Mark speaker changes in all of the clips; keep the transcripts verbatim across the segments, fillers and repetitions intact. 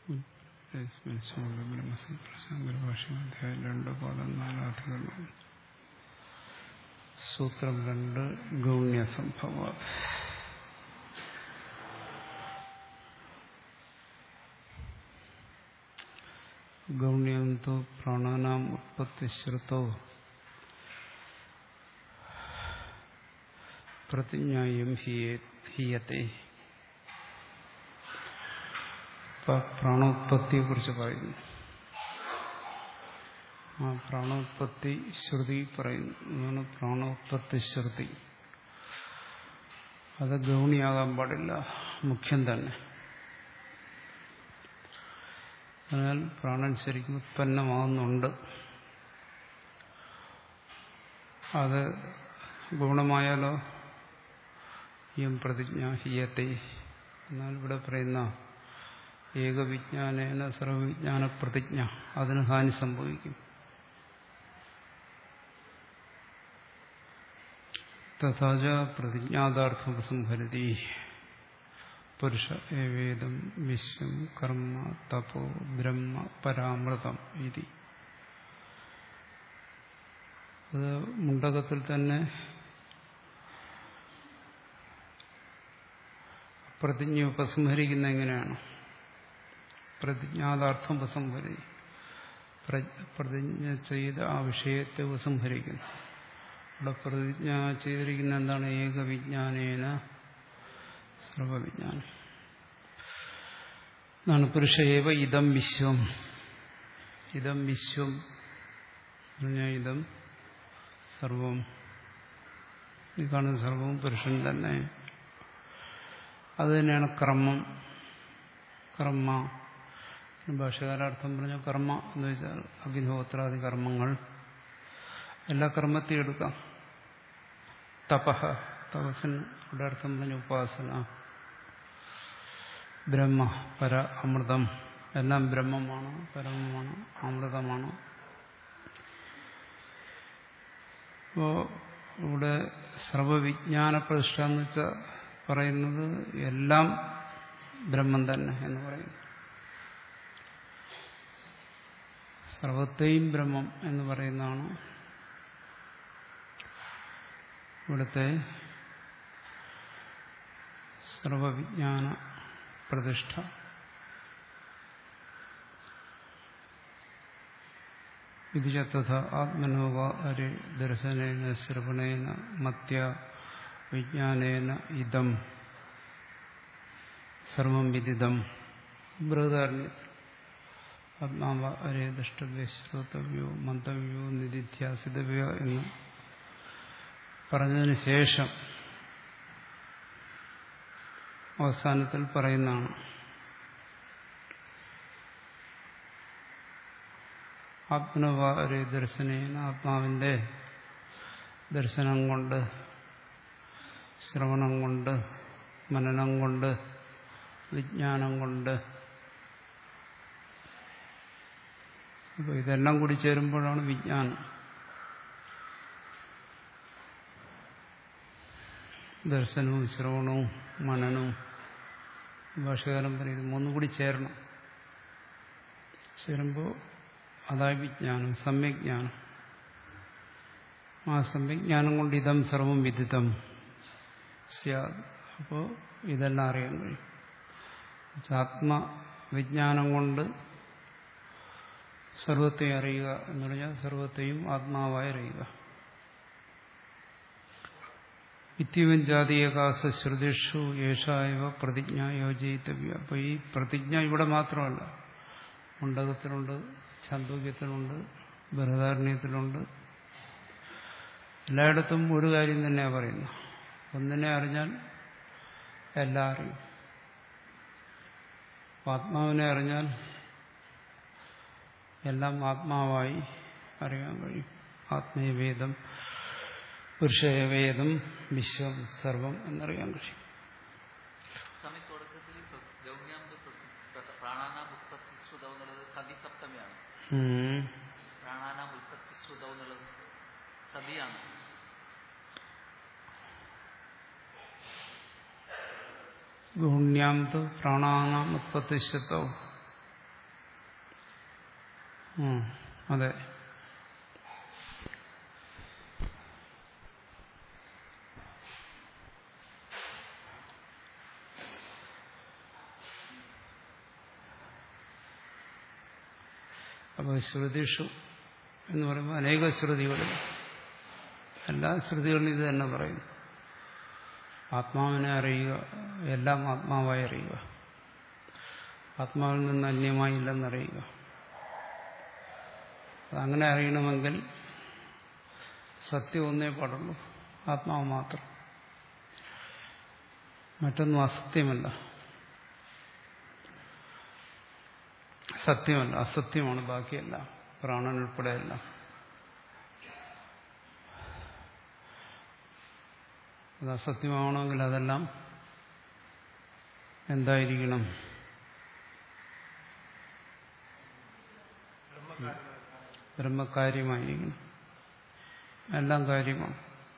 Speaker 1: ഭാഷ്യാധ്യായം രണ്ട് പാദം നാലാധികരണം സൂത്രം രണ്ട് ഗൗണ്യസംഭവ. ഗൗണ്യം തു പ്രാണാനാം ഉത്പത്തിശ്രുതോ പ്രതിജ്ഞായം ഹീയത്തെ. പ്രാണോത്പത്തിയെ കുറിച്ച് പറയുന്നു. ആ പ്രാണോത്പത്തി ശ്രുതി പറയുന്നു. പ്രാണോത്പത്തി ശ്രുതി അത് ഗൗണിയാകാൻ പാടില്ല, മുഖ്യം തന്നെ. അതിനാൽ പ്രാണൻ ശരിക്കും ഉത്പന്നമാകുന്നുണ്ട്. അത് ഗുണമായാലോ യം പ്രതിജ്ഞ ഹീയത്തെ. എന്നാൽ ഇവിടെ പറയുന്ന ഏകവിജ്ഞാനേന സർവവിജ്ഞാന പ്രതിജ്ഞ, അതിന് ഹാനി സംഭവിക്കും. തഥാച പ്രതിജ്ഞാതാർത്ഥം സംഭരതി പുരുഷ ഏവേദം വിശ്വം കർമ്മ തപോ ബ്രഹ്മ പരാമൃതം ഇതി. അത് മുണ്ടകത്തിൽ തന്നെ പ്രതിജ്ഞ ഉപസംഹരിക്കുന്ന എങ്ങനെയാണ്? പ്രതിജ്ഞാതാർത്ഥം ഉപസംഹരി, പ്രതിജ്ഞ ചെയ്ത ആ വിഷയത്തെ ഉപസംഹരിക്കുന്നു. ഇവിടെ പ്രതിജ്ഞ ചെയ്തിരിക്കുന്ന എന്താണ്? ഏകവിജ്ഞാനേന സർവവിജ്ഞാനം എന്നാണ്. പുരുഷേവ ഇതം വിശ്വം. ഇതം വിശ്വം പറഞ്ഞാൽ ഇതം സർവം. ഈ കാണുന്ന സർവവും പുരുഷൻ തന്നെ. അത് തന്നെയാണ് കർമ്മം. കർമ്മ ഭാഷകാരാർത്ഥം പറഞ്ഞ കർമ്മ എന്ന് വെച്ചാൽ അഗ്നിഹോത്രാദി കർമ്മങ്ങൾ. എല്ലാ കർമ്മത്തെയും എടുക്കാം. തപഹ, തപസ്സിന് ഇവിടെ അർത്ഥം പറഞ്ഞ ഉപാസന. ബ്രഹ്മ, പര, അമൃതം, എല്ലാം ബ്രഹ്മമാണ്, പരമമാണ്, അമൃതമാണ്. അപ്പോ ഇവിടെ സർവവിജ്ഞാന പ്രതിഷ്ഠ എന്ന് വെച്ചാൽ പറയുന്നത് എല്ലാം ബ്രഹ്മം തന്നെ എന്ന് പറയുന്നു. സർവത്തെയും ബ്രഹ്മം എന്ന് പറയുന്നതാണ് ഇവിടുത്തെ സർവവിജ്ഞാന പ്രതിഷ്ഠ. വിധിചത്തഥ ആത്മനോവ അരി ദർശനേന ശ്രവണേന മത്യ വിജ്ഞാനേന ഇതം സർവം വിദിതം. ബൃഹദാരണ്യത്തിൽ ആത്മാവ അരേ ദ്രഷ്ടവ്യോ ശ്രോതവ്യോ മന്തവ്യോ നിധിധ്യാസിതവ്യോ എന്ന് പറഞ്ഞതിന് ശേഷം അവസാനത്തിൽ പറയുന്നതാണ് ആത്മനവ അരേ ദർശനേന, ആത്മാവിന്റെ ദർശനം കൊണ്ട്, ശ്രവണം കൊണ്ട്, മനനം കൊണ്ട്, വിജ്ഞാനം കൊണ്ട്. അപ്പോൾ ഇതെല്ലാം കൂടി ചേരുമ്പോഴാണ് വിജ്ഞാനം. ദർശനവും ശ്രവണവും മനനവും ഭാഷകാരം പറയുന്നത് മൂന്നും കൂടി ചേരണം. ചേരുമ്പോൾ അതായി വിജ്ഞാനം, സമ്യജ്ഞാനം. ആ സമ്യജ്ഞാനം കൊണ്ട് ഇതം സർവം വിദിതം സ്യാദ്. അപ്പോൾ ഇതെല്ലാം അറിയാൻ കഴിയും. ആത്മവിജ്ഞാനം കൊണ്ട് സർവത്തെ അറിയുക എന്ന് പറഞ്ഞാൽ സർവത്തെയും ആത്മാവായി അറിയുക. ഇത്യവൻ ജാതീയകാസ ശ്രുതിഷു യേശായവ പ്രതിജ്ഞ യോജിതവ്യ. അപ്പോൾ ഈ പ്രതിജ്ഞ ഇവിടെ മാത്രമല്ല, മുണ്ടകത്തിലുണ്ട്, ഛാന്ദോഗ്യത്തിലുണ്ട്, ബൃഹദാരണ്യത്തിലുണ്ട്. എല്ലായിടത്തും ഒരു കാര്യം തന്നെയാണ് പറയുന്നത്. ഒന്നിനെ അറിഞ്ഞാൽ എല്ലാം അറിയും. ആത്മാവിനെ അറിഞ്ഞാൽ എല്ലാം ആത്മാവായി അറിയാൻ കഴിയും. ആത്മീയവേദം പുരുഷവേദം വിശ്വം സർവം എന്നറിയാൻ കഴിയും. ഗൗണ്യാം തു പ്രാണാനാം ഉത്പത്തിശ്രുതോ. അതെ. അപ്പോൾ ശ്രുതിഷു എന്ന് പറയുമ്പോൾ അനേക ശ്രുതികളിൽ, എല്ലാ ശ്രുതികളിലും ഇത് തന്നെ പറയുന്നു. ആത്മാവിനെ അറിയുക, എല്ലാം ആത്മാവായി അറിയുക, ആത്മാവിൽ നിന്ന് അന്യമായി ഇല്ലെന്നറിയുക. അതങ്ങനെ അറിയണമെങ്കിൽ സത്യം ഒന്നേ പാടുള്ളൂ, ആത്മാവ് മാത്രം. മറ്റൊന്നും അസത്യമല്ല, സത്യമല്ല, അസത്യമാണ് ബാക്കിയല്ല, പ്രാണൻ ഉൾപ്പെടെയല്ല. അത് അസത്യമാവണമെങ്കിൽ അതെല്ലാം എന്തായിരിക്കണം? ബ്രഹ്മകാര്യമായിരിക്കണം. എല്ലാം കാര്യമാണ്.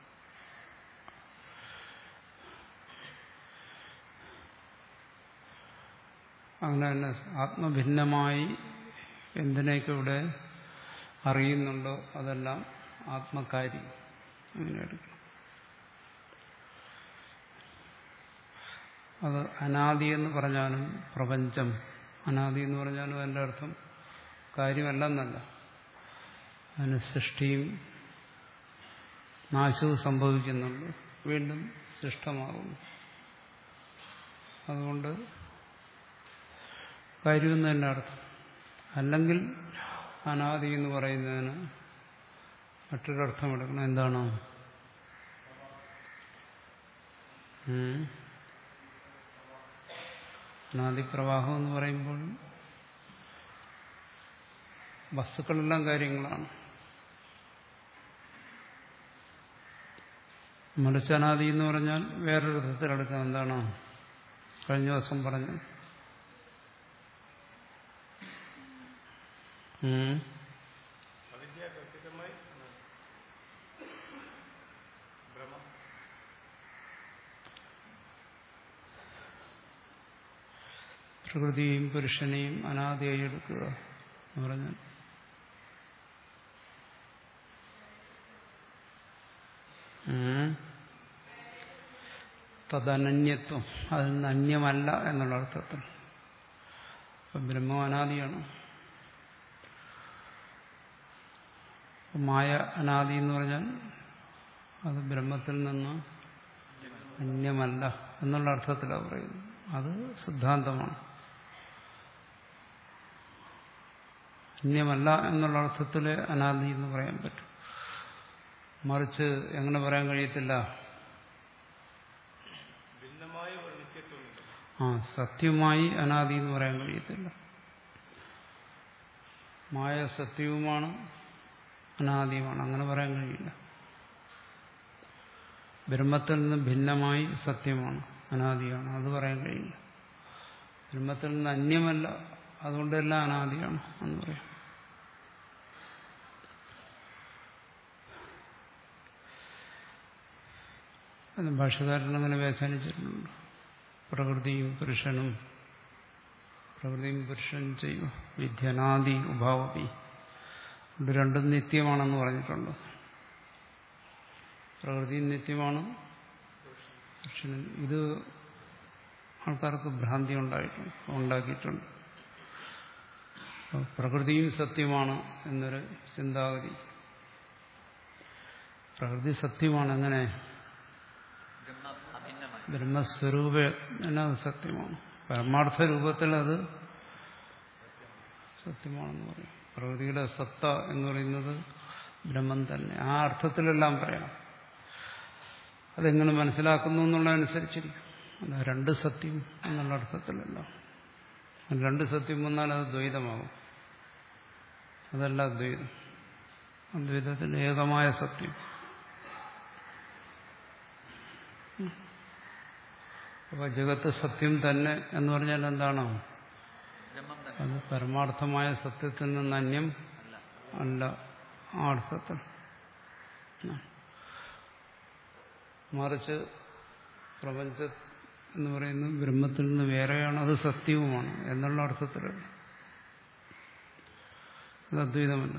Speaker 1: അങ്ങനെ തന്നെ ആത്മഭിന്നമായി എന്തിനേക്ക് ഇവിടെ അറിയുന്നുണ്ടോ അതെല്ലാം ആത്മകാര്യം. അങ്ങനെ എടുക്കണം. അത് അനാദി എന്ന് പറഞ്ഞാലും പ്രപഞ്ചം അനാദി എന്ന് പറഞ്ഞാലും അതിൻ്റെ അർത്ഥം കാര്യമല്ലെന്നല്ല. അതിന് സൃഷ്ടിയും നാശവും സംഭവിക്കുന്നുണ്ട്, വീണ്ടും സൃഷ്ടമാകുന്നു. അതുകൊണ്ട് കാര്യമെന്ന് തന്നെ അർത്ഥം. അല്ലെങ്കിൽ അനാദി എന്ന് പറയുന്നതിന് മറ്റൊരർത്ഥം എടുക്കണം. എന്താണ്? അനാദിപ്രവാഹം എന്ന് പറയുമ്പോൾ വസ്തുക്കളെല്ലാം കാര്യങ്ങളാണ്. മറിച്ച് അനാദി എന്ന് പറഞ്ഞാൽ വേറൊരു വിധത്തിലെടുക്കാം. എന്താണ്? കഴിഞ്ഞ ദിവസം പറഞ്ഞു, പ്രകൃതിയെയും പുരുഷനെയും അനാദിയായി എടുക്കുക എന്ന് പറഞ്ഞാൽ തദനന്യത്വം, അതിൽ നിന്ന് അന്യമല്ല എന്നുള്ള അർത്ഥത്തിൽ. അപ്പം ബ്രഹ്മം അനാദിയാണ്. മായ അനാദി എന്ന് പറഞ്ഞാൽ അത് ബ്രഹ്മത്തിൽ നിന്ന് അന്യമല്ല എന്നുള്ള അർത്ഥത്തിലാണ് പറയുന്നത്. അത് സിദ്ധാന്തമാണ്. അന്യമല്ല എന്നുള്ള അർത്ഥത്തിൽ അനാദി എന്ന് പറയാൻ പറ്റും. മറിച്ച് എങ്ങനെ പറയാൻ കഴിയത്തില്ല? ആ സത്യമായി അനാദി എന്ന് പറയാൻ കഴിയത്തില്ല. മായ സത്യവുമാണ്, അനാദിയുമാണ്, അങ്ങനെ പറയാൻ കഴിയില്ല. ബ്രഹ്മത്തിൽ നിന്ന് ഭിന്നമായി സത്യമാണ്, അനാദിയാണ്, അത് പറയാൻ കഴിയില്ല. ബ്രഹ്മത്തിൽ നിന്ന് അന്യമല്ല, അതുകൊണ്ടെല്ലാം അനാദിയാണ് എന്ന് പറയാം. ഭാഷകാരൻ അങ്ങനെ വ്യാഖ്യാനിച്ചിട്ടുണ്ട്. പ്രകൃതിയും പുരുഷനും പ്രകൃതിയും പുരുഷനും ചെയ്യും വിദ്യനാദി ഉഭാവപി, ഇത് രണ്ടും നിത്യമാണെന്ന് പറഞ്ഞിട്ടുണ്ട്. പ്രകൃതിയും നിത്യമാണ്, പുരുഷനും. ഇത് ആൾക്കാർക്ക് ഭ്രാന്തി ഉണ്ടായിട്ടുണ്ട് ഉണ്ടാക്കിയിട്ടുണ്ട്. പ്രകൃതിയും സത്യമാണ് എന്നൊരു ചിന്താഗതി. പ്രകൃതി സത്യമാണ്. എങ്ങനെ? ബ്രഹ്മസ്വരൂപ സത്യമാണ്. പരമാർത്ഥ രൂപത്തിൽ അത് സത്യമാണെന്ന് പറയും. പ്രകൃതിയുടെ സത്ത എന്ന് പറയുന്നത് ബ്രഹ്മം തന്നെ. ആ അർത്ഥത്തിലെല്ലാം പറയാം. അതെങ്ങനെ മനസ്സിലാക്കുന്നു എന്നുള്ളതനുസരിച്ചിരിക്കും. അല്ല രണ്ട് സത്യം എന്നുള്ള അർത്ഥത്തിലല്ല. രണ്ട് സത്യം വന്നാൽ അത് ദ്വൈതമാകും. അതല്ല അദ്വൈതം. അദ്വൈതത്തിൽ ഏകമായ സത്യം. അപ്പൊ ജഗത്ത് സത്യം തന്നെ എന്ന് പറഞ്ഞാൽ എന്താണ്? അത് പരമാർത്ഥമായ സത്യത്തിൽ നിന്ന് അന്യം അല്ല. ആ അർത്ഥത്തിൽ മറിച്ച് പ്രപഞ്ച എന്ന് പറയുന്നത് ബ്രഹ്മത്തിൽ നിന്ന് വേറെയാണ്, അത് സത്യവുമാണ് എന്നുള്ള അർത്ഥത്തിലല്ല. അത് അദ്വൈതമല്ല.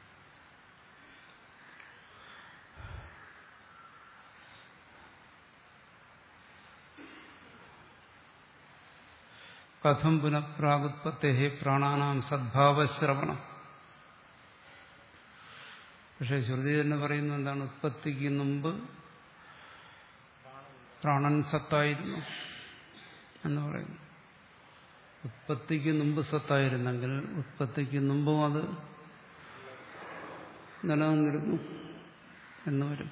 Speaker 1: കഥം പുനഃപ്രാഗുത്പത്തേ പ്രാണാനാം സദ്ഭാവശ്രവണം. പക്ഷെ ശ്രുതി തന്നെ പറയുന്നത് എന്താണ്? ഉത്പത്തിക്ക് മുമ്പ് പ്രാണൻ സത്തായിരുന്നു എന്ന് പറയുന്നു. ഉത്പത്തിക്ക് മുമ്പ് സത്തായിരുന്നെങ്കിൽ ഉത്പത്തിക്ക് മുമ്പും അത് നിലനിന്നിരുന്നു എന്ന് വരും.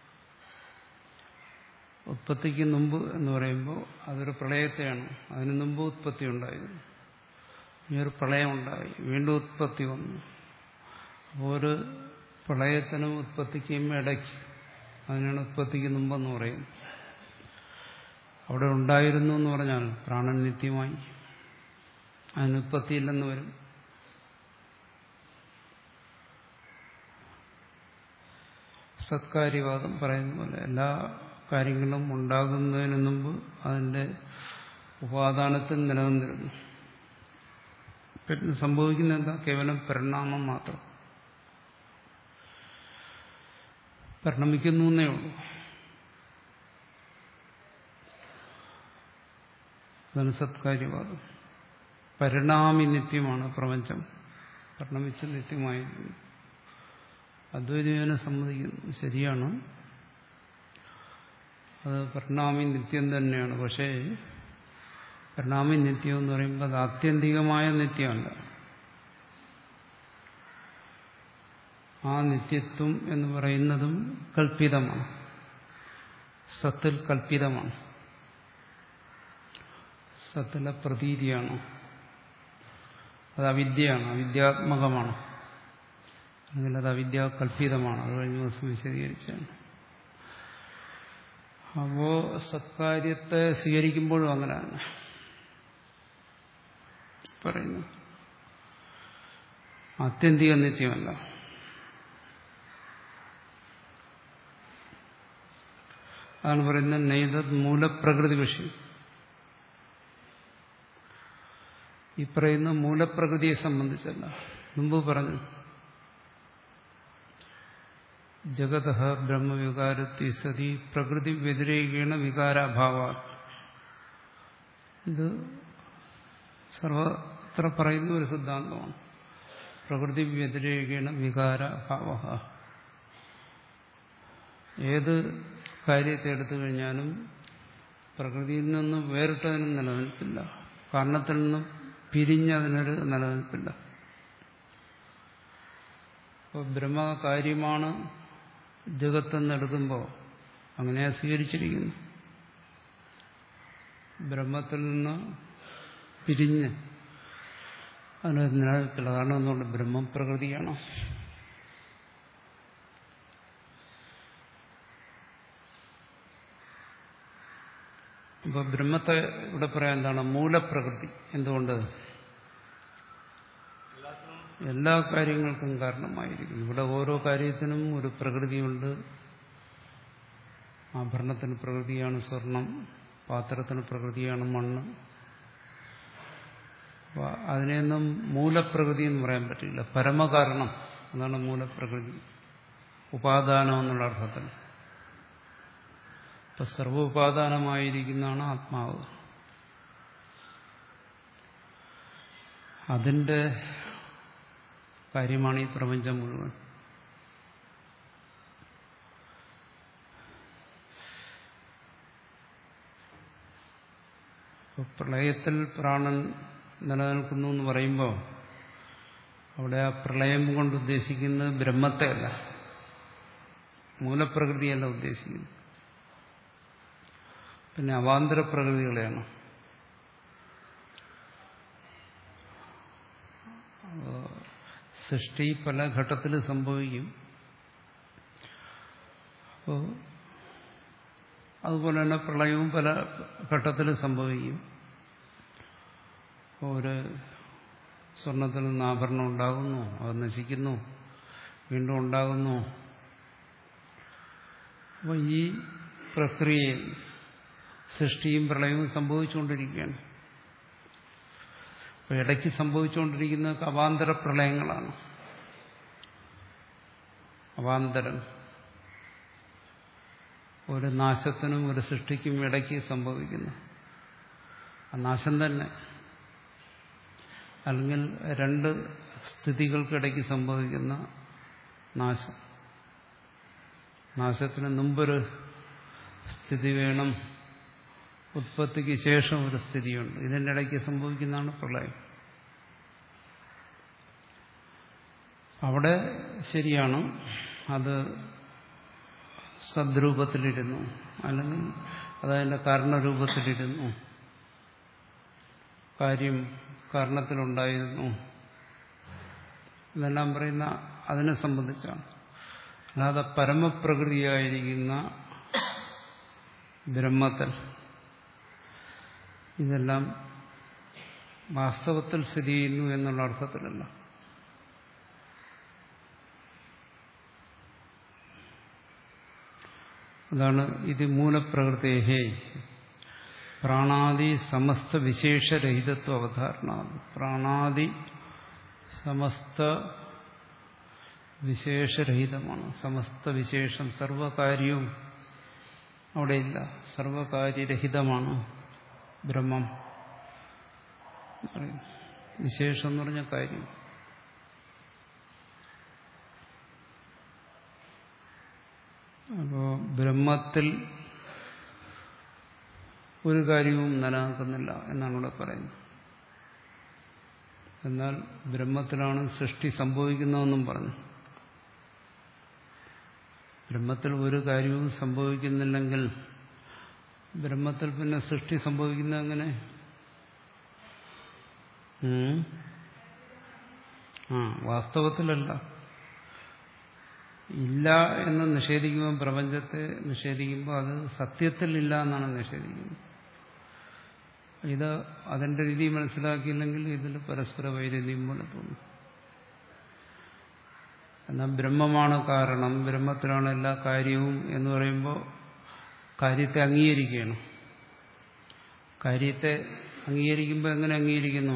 Speaker 1: ഉത്പത്തിക്ക് മുമ്പ് എന്ന് പറയുമ്പോൾ അതൊരു പ്രളയത്തെയാണ്. അതിന് മുമ്പ് ഉത്പത്തി ഉണ്ടായിരുന്നു. ഈ ഒരു പ്രളയം ഉണ്ടായി, വീണ്ടും ഉത്പത്തി വന്നു. അപ്പോൾ ഒരു പ്രളയത്തിനും ഉത്പത്തിക്കും ഇടയ്ക്ക്, അതിനാണ് ഉത്പത്തിക്ക് മുമ്പെന്ന് പറയുന്നത്. അവിടെ ഉണ്ടായിരുന്നു എന്ന് പറഞ്ഞാൽ പ്രാണൻ നിത്യമായി, അതിന് ഉത്പത്തിയില്ലെന്ന് വരും. സത്കാര്യവാദം പറയുന്ന പോലെ എല്ലാ കാര്യങ്ങളും ഉണ്ടാകുന്നതിന് മുമ്പ് അതിന്റെ ഉപാദാനത്തിൽ നിലനിന്നിരുന്നു. പിന്നെ സംഭവിക്കുന്ന എന്താ? കേവലം പരിണാമം മാത്രം. പരിണമിക്കുന്നു എന്നേ ഉള്ളൂ. അതാണ് സത്കാര്യവാദം. പരിണാമി നിത്യമാണ് പ്രപഞ്ചം, പരിണമിച്ച് നിത്യമായിരിക്കുന്നു. അദ്വൈതനെ സമ്മതിക്കുന്നു, ശരിയാണ്, അത് പരിണാമി നിത്യം തന്നെയാണ്. പക്ഷേ പരിണാമി നിത്യം എന്ന് പറയുമ്പോൾ അത് ആത്യന്തികമായ നിത്യമല്ല. ആ നിത്യത്വം എന്ന് പറയുന്നതും കൽപ്പിതമാണ്, സത്തിൽ കൽപ്പിതമാണ്, സത്തിലെ പ്രതീതിയാണ്. അത് അവിദ്യയാണ്, അവിദ്യാത്മകമാണ്. അല്ലെങ്കിൽ അത് അവിദ്യ കൽപ്പിതമാണ്. അത് കഴിഞ്ഞ ദിവസം വിശദീകരിച്ചാണ്. അപ്പോ സത്കാര്യത്തെ സ്വീകരിക്കുമ്പോഴും അങ്ങനെയാണ് പറയുന്നു. ആത്യന്തിക നിത്യമല്ല. അതാണ് പറയുന്നത് നൈതത് മൂലപ്രകൃതി വിഷയം. ഈ പറയുന്ന മൂലപ്രകൃതിയെ സംബന്ധിച്ചല്ല. മുമ്പ് പറഞ്ഞു ജഗതഃ ബ്രഹ്മവികാരത്തി സതി പ്രകൃതി വ്യതിരേകേണ വികാരാഭാവ. ഇത് സർവത്ര പറയുന്ന ഒരു സിദ്ധാന്തമാണ്. പ്രകൃതി വ്യതിരേകേണ വികാരാഭാവ. ഏത് കാര്യത്തെ എടുത്തു കഴിഞ്ഞാലും പ്രകൃതിയിൽ നിന്ന് വേറിട്ടതിനും നിലനിൽപ്പില്ല, കാരണത്തിൽ നിന്നും പിരിഞ്ഞതിനൊരു നിലനിൽപ്പില്ല. അപ്പോൾ ബ്രഹ്മകാര്യമാണ് ജഗത്തെന്നെടുക്കുമ്പോൾ അങ്ങനെയാ സ്വീകരിച്ചിരിക്കുന്നു. ബ്രഹ്മത്തിൽ നിന്ന് പിരിഞ്ഞ് അതിനൊരു നിലനിൽപ്പില്ല. കാരണം എന്തുകൊണ്ട്? ബ്രഹ്മം പ്രകൃതിയാണ്. അപ്പോൾ ബ്രഹ്മത്തെ ഇവിടെ പറയാൻ എന്താണ്? മൂലപ്രകൃതി. എന്തുകൊണ്ട്? എല്ലാ കാര്യങ്ങൾക്കും കാരണമായിരിക്കും. ഇവിടെ ഓരോ കാര്യത്തിനും ഒരു പ്രകൃതിയുണ്ട്. ആഭരണത്തിന് പ്രകൃതിയാണ് സ്വർണം, പാത്രത്തിന് പ്രകൃതിയാണ് മണ്ണ്. അപ്പോൾ അതിനെയൊന്നും മൂലപ്രകൃതി എന്ന് പറയാൻ പറ്റില്ല. പരമകാരണം, അതാണ് മൂലപ്രകൃതി. ഉപാദാനം എന്നുള്ള അർത്ഥത്തിൽ. ഇപ്പൊ സർവോപാദാനമായിരിക്കുന്നതാണ് ആത്മാവ്. അതിന്റെ കാര്യമാണ് ഈ പ്രപഞ്ചം മുഴുവൻ. പ്രളയത്തിൽ പ്രാണൻ നിലനിൽക്കുന്നു എന്ന് പറയുമ്പോൾ അവിടെ ആ പ്രളയം കൊണ്ട് ഉദ്ദേശിക്കുന്നത് ബ്രഹ്മത്തെ അല്ല, മൂലപ്രകൃതിയല്ല ഉദ്ദേശിക്കുന്നത്. പിന്നെ അവാന്തര പ്രകൃതികളെയാണ്. സൃഷ്ടി പല ഘട്ടത്തിൽ സംഭവിക്കും. അപ്പോൾ അതുപോലെ തന്നെ പ്രളയവും പല ഘട്ടത്തിൽ സംഭവിക്കും. ഒരു സ്വർണത്തിൽ നിന്ന് ആഭരണം ഉണ്ടാകുന്നു, അത് നശിക്കുന്നു, വീണ്ടും ഉണ്ടാകുന്നു. അപ്പോൾ ഈ പ്രക്രിയയിൽ സൃഷ്ടിയും പ്രളയവും സംഭവിച്ചുകൊണ്ടിരിക്കുകയാണ്. അപ്പോൾ ഇടയ്ക്ക് സംഭവിച്ചുകൊണ്ടിരിക്കുന്ന അവാന്തര പ്രളയങ്ങളാണ്. അവാന്തരം, ഒരു നാശത്തിനും ഒരു സൃഷ്ടിക്കും ഇടയ്ക്ക് സംഭവിക്കുന്നു ആ നാശം തന്നെ, അല്ലെങ്കിൽ രണ്ട് സ്ഥിതികൾക്കിടയ്ക്ക് സംഭവിക്കുന്ന നാശം. നാശത്തിന് മുമ്പൊരു സ്ഥിതി വേണം, ഉത്പത്തിക്ക് ശേഷം ഒരു സ്ഥിതിയുണ്ട്. ഇതിൻ്റെ ഇടയ്ക്ക് സംഭവിക്കുന്നതാണ് പ്രളയം. അവിടെ ശരിയാണ്, അത് സദ്രൂപത്തിലിരുന്നു, അല്ലെങ്കിൽ അതതിൻ്റെ കാരണരൂപത്തിലിരുന്നു, കാര്യം കാരണത്തിലുണ്ടായിരുന്നു, ഇതെല്ലാം പറയുന്ന അതിനെ സംബന്ധിച്ചാണ്. അല്ലാതെ പരമപ്രകൃതിയായിരിക്കുന്ന ബ്രഹ്മത്തിൽ ഇതെല്ലാം വാസ്തവത്തിൽ സ്ഥിതി ചെയ്യുന്നു എന്നുള്ള അർത്ഥത്തിലല്ല. അതാണ് ഇത് മൂലപ്രകൃതേഹേ പ്രാണാദി സമസ്ത വിശേഷരഹിതത്വ അവധാരണ. പ്രാണാദി സമസ്ത വിശേഷരഹിതമാണ്. സമസ്ത വിശേഷം സർവകാര്യവും അവിടെയില്ല, സർവകാര്യരഹിതമാണ് ബ്രഹ്മം. വിശേഷം എന്ന് പറഞ്ഞ കാര്യം. അപ്പോ ബ്രഹ്മത്തിൽ ഒരു കാര്യവും നിലനിൽക്കുന്നില്ല എന്നാണ് ഇവിടെ പറയുന്നത്. എന്നാൽ ബ്രഹ്മത്തിലാണ് സൃഷ്ടി സംഭവിക്കുന്നതെന്നും പറഞ്ഞു. ബ്രഹ്മത്തിൽ ഒരു കാര്യവും സംഭവിക്കുന്നില്ലെങ്കിൽ ബ്രഹ്മത്തിൽ പിന്നെ സൃഷ്ടി സംഭവിക്കുന്നത് എങ്ങനെ? ആ വാസ്തവത്തിലല്ല. ഇല്ല എന്ന് നിഷേധിക്കുമ്പോൾ, പ്രപഞ്ചത്തെ നിഷേധിക്കുമ്പോൾ അത് സത്യത്തിൽ ഇല്ല എന്നാണ് നിഷേധിക്കുന്നത്. ഇത് അതിന്റെ രീതി മനസ്സിലാക്കിയില്ലെങ്കിൽ ഇതിൽ പരസ്പര വൈരുദ്ധ്യം പോലെ തോന്നും. എന്നാൽ ബ്രഹ്മമാണ് കാരണം, ബ്രഹ്മത്തിലാണ് എല്ലാ കാര്യവും എന്ന് പറയുമ്പോൾ കാര്യത്തെ അംഗീകരിക്കുകയാണ്. കാര്യത്തെ അംഗീകരിക്കുമ്പോൾ എങ്ങനെ അംഗീകരിക്കുന്നു?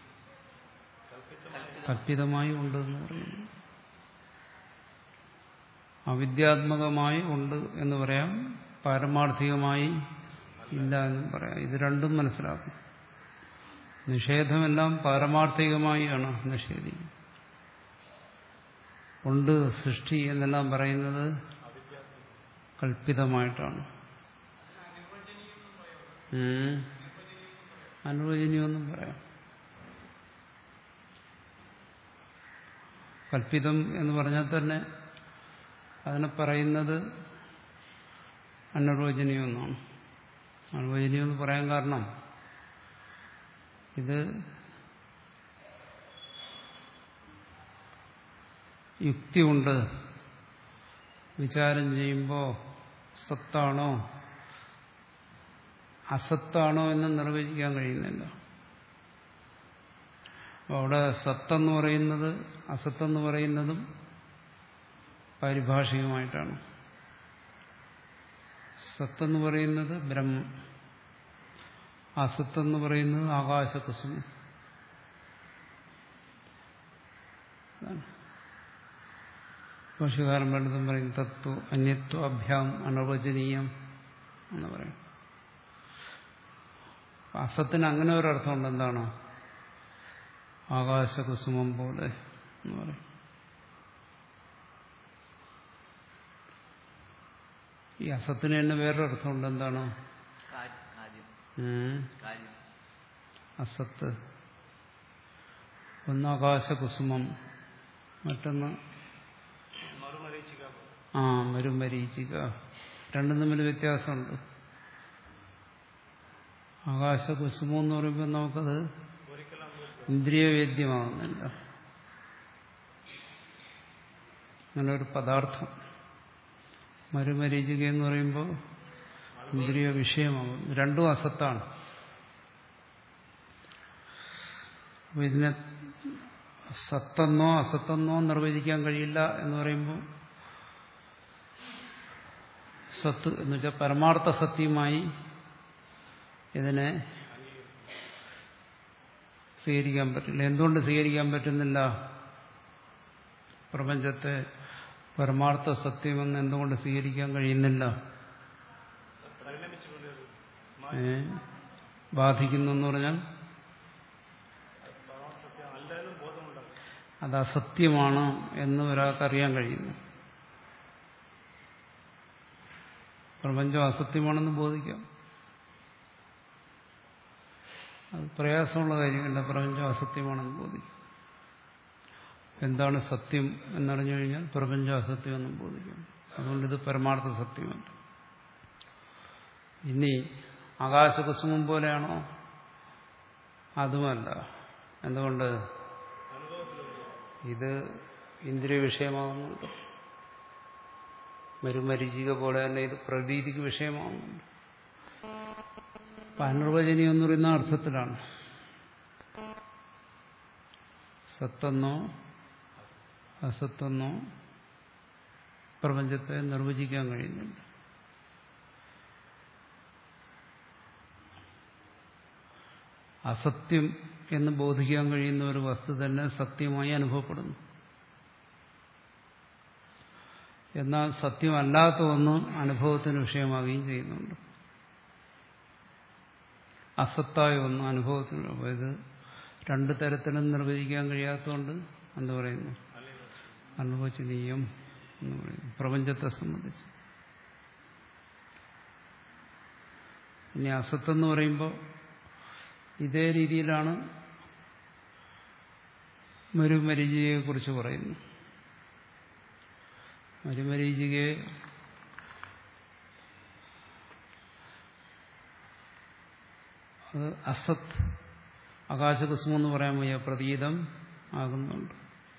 Speaker 1: കല്പിതമായി ഉണ്ടെന്ന് പറയുന്നു. അവിദ്യാത്മകമായി ഉണ്ട് എന്ന് പറയാം, പാരമാർത്ഥികമായി ഇല്ല എന്നും പറയാം. ഇത് രണ്ടും മനസ്സിലാക്കും. നിഷേധമെല്ലാം പാരമാർത്ഥികമായാണ് നിഷേധിക്കുന്നത്. ഉണ്ട്, സൃഷ്ടി എന്നെല്ലാം പറയുന്നത് കല്പിതമായിട്ടാണ്. അനുവചനീയൊന്നും പറയാം. കല്പിതം എന്ന് പറഞ്ഞാൽ തന്നെ അതിനെ പറയുന്നത് അനിർവചനീയമെന്നാണ്. അനുവചനീയമെന്ന് പറയാൻ കാരണം ഇത് യുക്തി കൊണ്ട് വിചാരം ചെയ്യുമ്പോൾ സത്താണോ അസത്താണോ എന്ന് നിർവചിക്കാൻ കഴിയുന്നില്ല. അപ്പോൾ അവിടെ സത്തെന്ന് പറയുന്നത് അസത്തെന്ന് പറയുന്നതും പാരിഭാഷികമായിട്ടാണ്. സത്തെന്ന് പറയുന്നത് ബ്രഹ്മം, അസത്തെന്ന് പറയുന്നത് ആകാശകുസുമം. ഭാഷ്യകാരൻ പലതും പറയും തത്വ അന്യത്വ അഭ്യാം അനവചനീയം എന്ന് പറയും. അസത്തിന് അങ്ങനെ ഒരർത്ഥമുണ്ട്. എന്താണ്? ആകാശകുസുമം പോലെ എന്ന് പറയും. ഈ അസത്തിന് തന്നെ വേറൊരർത്ഥമുണ്ട്. എന്താണ്? അസത്ത്. ഒന്ന് ആകാശകുസുമം, മറ്റൊന്ന് ആ മരുമരീചിക. രണ്ടും തമ്മിൽ വ്യത്യാസമുണ്ട്. ആകാശകുസുമം എന്ന് പറയുമ്പോൾ നമുക്കത് ഇന്ദ്രിയവേദ്യമാകുന്നില്ല. അങ്ങനെ ഒരു പദാർത്ഥം. മരുമരീചിക എന്ന് പറയുമ്പോൾ ഇന്ദ്രിയ വിഷയമാകും. രണ്ടും അസത്താണ്. അപ്പോൾ ഇതിനെ സത്തെന്നോ അസത്തെന്നോ നിർവചിക്കാൻ കഴിയില്ല എന്ന് പറയുമ്പോൾ സത്ത് എന്ന് വെച്ചാൽ പരമാർത്ഥ സത്യമായി ഇതിനെ സ്വീകരിക്കാൻ പറ്റില്ല. എന്തുകൊണ്ട് സ്വീകരിക്കാൻ പറ്റുന്നില്ല? പ്രപഞ്ചത്തെ പരമാർത്ഥ സത്യമെന്ന് എന്തുകൊണ്ട് സ്വീകരിക്കാൻ കഴിയുന്നില്ല? ഏ ബാധിക്കുന്നു എന്ന് പറഞ്ഞാൽ അത് അസത്യമാണ് എന്ന് ഒരാൾക്ക് അറിയാൻ കഴിയുന്നു. പ്രപഞ്ചം അസത്യമാണെന്ന് ബോധിക്കാം. അത് പ്രയാസമുള്ള കാര്യമല്ല. പ്രപഞ്ചം അസത്യമാണെന്ന് ബോധിക്കും. എന്താണ് സത്യം എന്നറിഞ്ഞു കഴിഞ്ഞാൽ പ്രപഞ്ചം അസത്യമെന്നും ബോധിക്കും. അതുകൊണ്ട് ഇത് പരമാർത്ഥ സത്യമല്ല. ഇനി ആകാശകുസുമം പോലെയാണോ? അതുമല്ല. എന്തുകൊണ്ട്? ഇത് ഇന്ദ്രിയ വിഷയമാകുന്നുണ്ട്. മരുമരീചിക പോലെ തന്നെ ഇത് പ്രതീതിക്ക് വിഷയമാകുന്നുണ്ട്. അനിർവചനീയം എന്ന് പറയുന്ന അർത്ഥത്തിലാണ്. സത്തെന്നോ അസത്തെന്നോ പ്രപഞ്ചത്തെ നിർവചിക്കാൻ കഴിയുന്നില്ല. അസത്യം എന്ന് ബോധിക്കാൻ കഴിയുന്ന ഒരു വസ്തു തന്നെ സത്യമായി അനുഭവപ്പെടുന്നു. എന്നാൽ സത്യമല്ലാത്ത ഒന്ന് അനുഭവത്തിന് വിഷയമാകുകയും ചെയ്യുന്നുണ്ട്. അസത്തായ ഒന്ന് അനുഭവത്തിന്. ഇത് രണ്ടു തരത്തിലും നിർവചിക്കാൻ കഴിയാത്തതുകൊണ്ട് എന്ത് പറയുന്നു? അനുവചനീയം എന്ന് പറയുന്നു പ്രപഞ്ചത്തെ സംബന്ധിച്ച്. ഇനി അസത്തെന്ന് പറയുമ്പോൾ ഇതേ രീതിയിലാണ് മരുമരീചികയെ കുറിച്ച് പറയുന്നു. മരുമരീചികയെ അത് അസത്ത് ആകാശകുസുമം എന്ന് പറയാൻ വയ്യ, പ്രതീതം ആകുന്നുണ്ട്.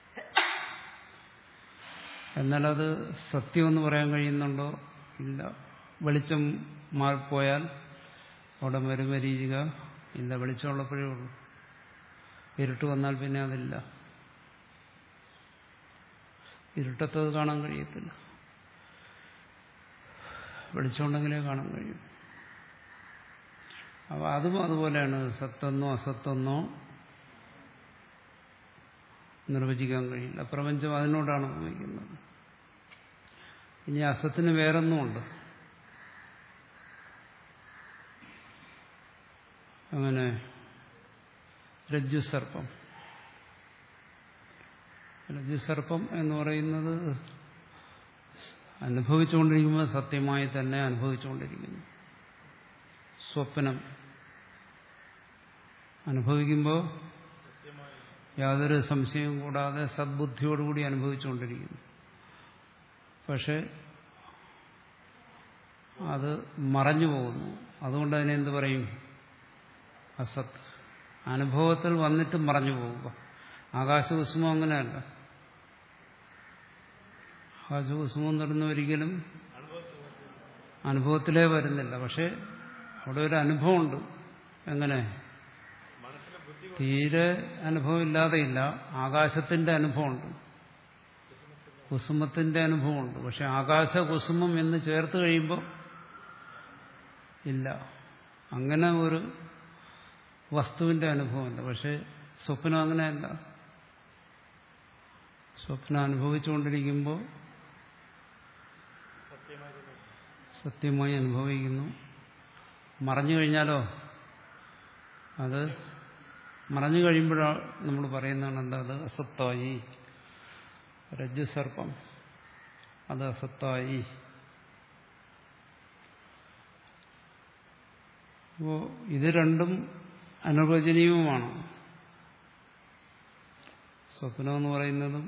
Speaker 1: എന്നാൽ അത് സത്യമെന്ന് പറയാൻ കഴിയുന്നുണ്ടോ? ഇല്ല. വെളിച്ചം മാറിപ്പോയാൽ അവിടെ മരുമരീചിക ഇല്ല. വെളിച്ചമുള്ളപ്പോഴേ ഉള്ളൂ. ഇരുട്ട് വന്നാൽ പിന്നെ അതില്ല. ഇരുട്ടത്തത് കാണാൻ കഴിയത്തില്ല. വെളിച്ചമുണ്ടെങ്കിലേ കാണാൻ കഴിയും. അപ്പോൾ അതും അതുപോലെയാണ്. സത്തെന്നോ അസത്തെന്നോ നിർവചിക്കാൻ കഴിയില്ല. പ്രപഞ്ചം അതിനോടാണ് ഉപയോഗിക്കുന്നത്. ഇനി അസത്തിന് വേറൊന്നുമുണ്ട്. അങ്ങനെ രജ്ജുസർപ്പം. രജ്ജുസർപ്പം എന്ന് പറയുന്നത് അനുഭവിച്ചുകൊണ്ടിരിക്കുമ്പോൾ സത്യമായി തന്നെ അനുഭവിച്ചുകൊണ്ടിരിക്കുന്നു. സ്വപ്നം അനുഭവിക്കുമ്പോൾ യാതൊരു സംശയവും കൂടാതെ സദ്ബുദ്ധിയോടുകൂടി അനുഭവിച്ചുകൊണ്ടിരിക്കുന്നു. പക്ഷെ അത് മറഞ്ഞു പോകുന്നു. അതുകൊണ്ട് അതിനെന്ത് പറയും? അസത്ത്. അനുഭവത്തിൽ വന്നിട്ട് മറഞ്ഞു പോവുക. ആകാശകുസുമം അങ്ങനെയല്ല. ആകാശകുസുമം എന്ന് പറയുന്ന ഒരിക്കലും അനുഭവത്തിലേ വരുന്നില്ല. പക്ഷെ അവിടെ ഒരു അനുഭവമുണ്ട്. എങ്ങനെ? തീരെ അനുഭവം ഇല്ലാതെയില്ല. ആകാശത്തിന്റെ അനുഭവമുണ്ട്, കുസുമത്തിന്റെ അനുഭവമുണ്ട്. പക്ഷെ ആകാശകുസുമം എന്ന് ചേർത്ത് കഴിയുമ്പോൾ ഇല്ല. അങ്ങനെ ഒരു വസ്തുവിന്റെ അനുഭവമില്ല. പക്ഷെ സ്വപ്നം അങ്ങനെയല്ല. സ്വപ്നം അനുഭവിച്ചുകൊണ്ടിരിക്കുമ്പോൾ സത്യമായി അനുഭവിക്കുന്നു. മറഞ്ഞു കഴിഞ്ഞാലോ അത് മറഞ്ഞു കഴിയുമ്പോഴാണ് നമ്മൾ പറയുന്നതാണ് എന്താ? അത് അസത്തായി. രജ്ജുസർപ്പം അത് അസത്തായി. അപ്പോൾ ഇത് രണ്ടും അനുവചനീയവുമാണ്. സ്വപ്നം എന്ന് പറയുന്നതും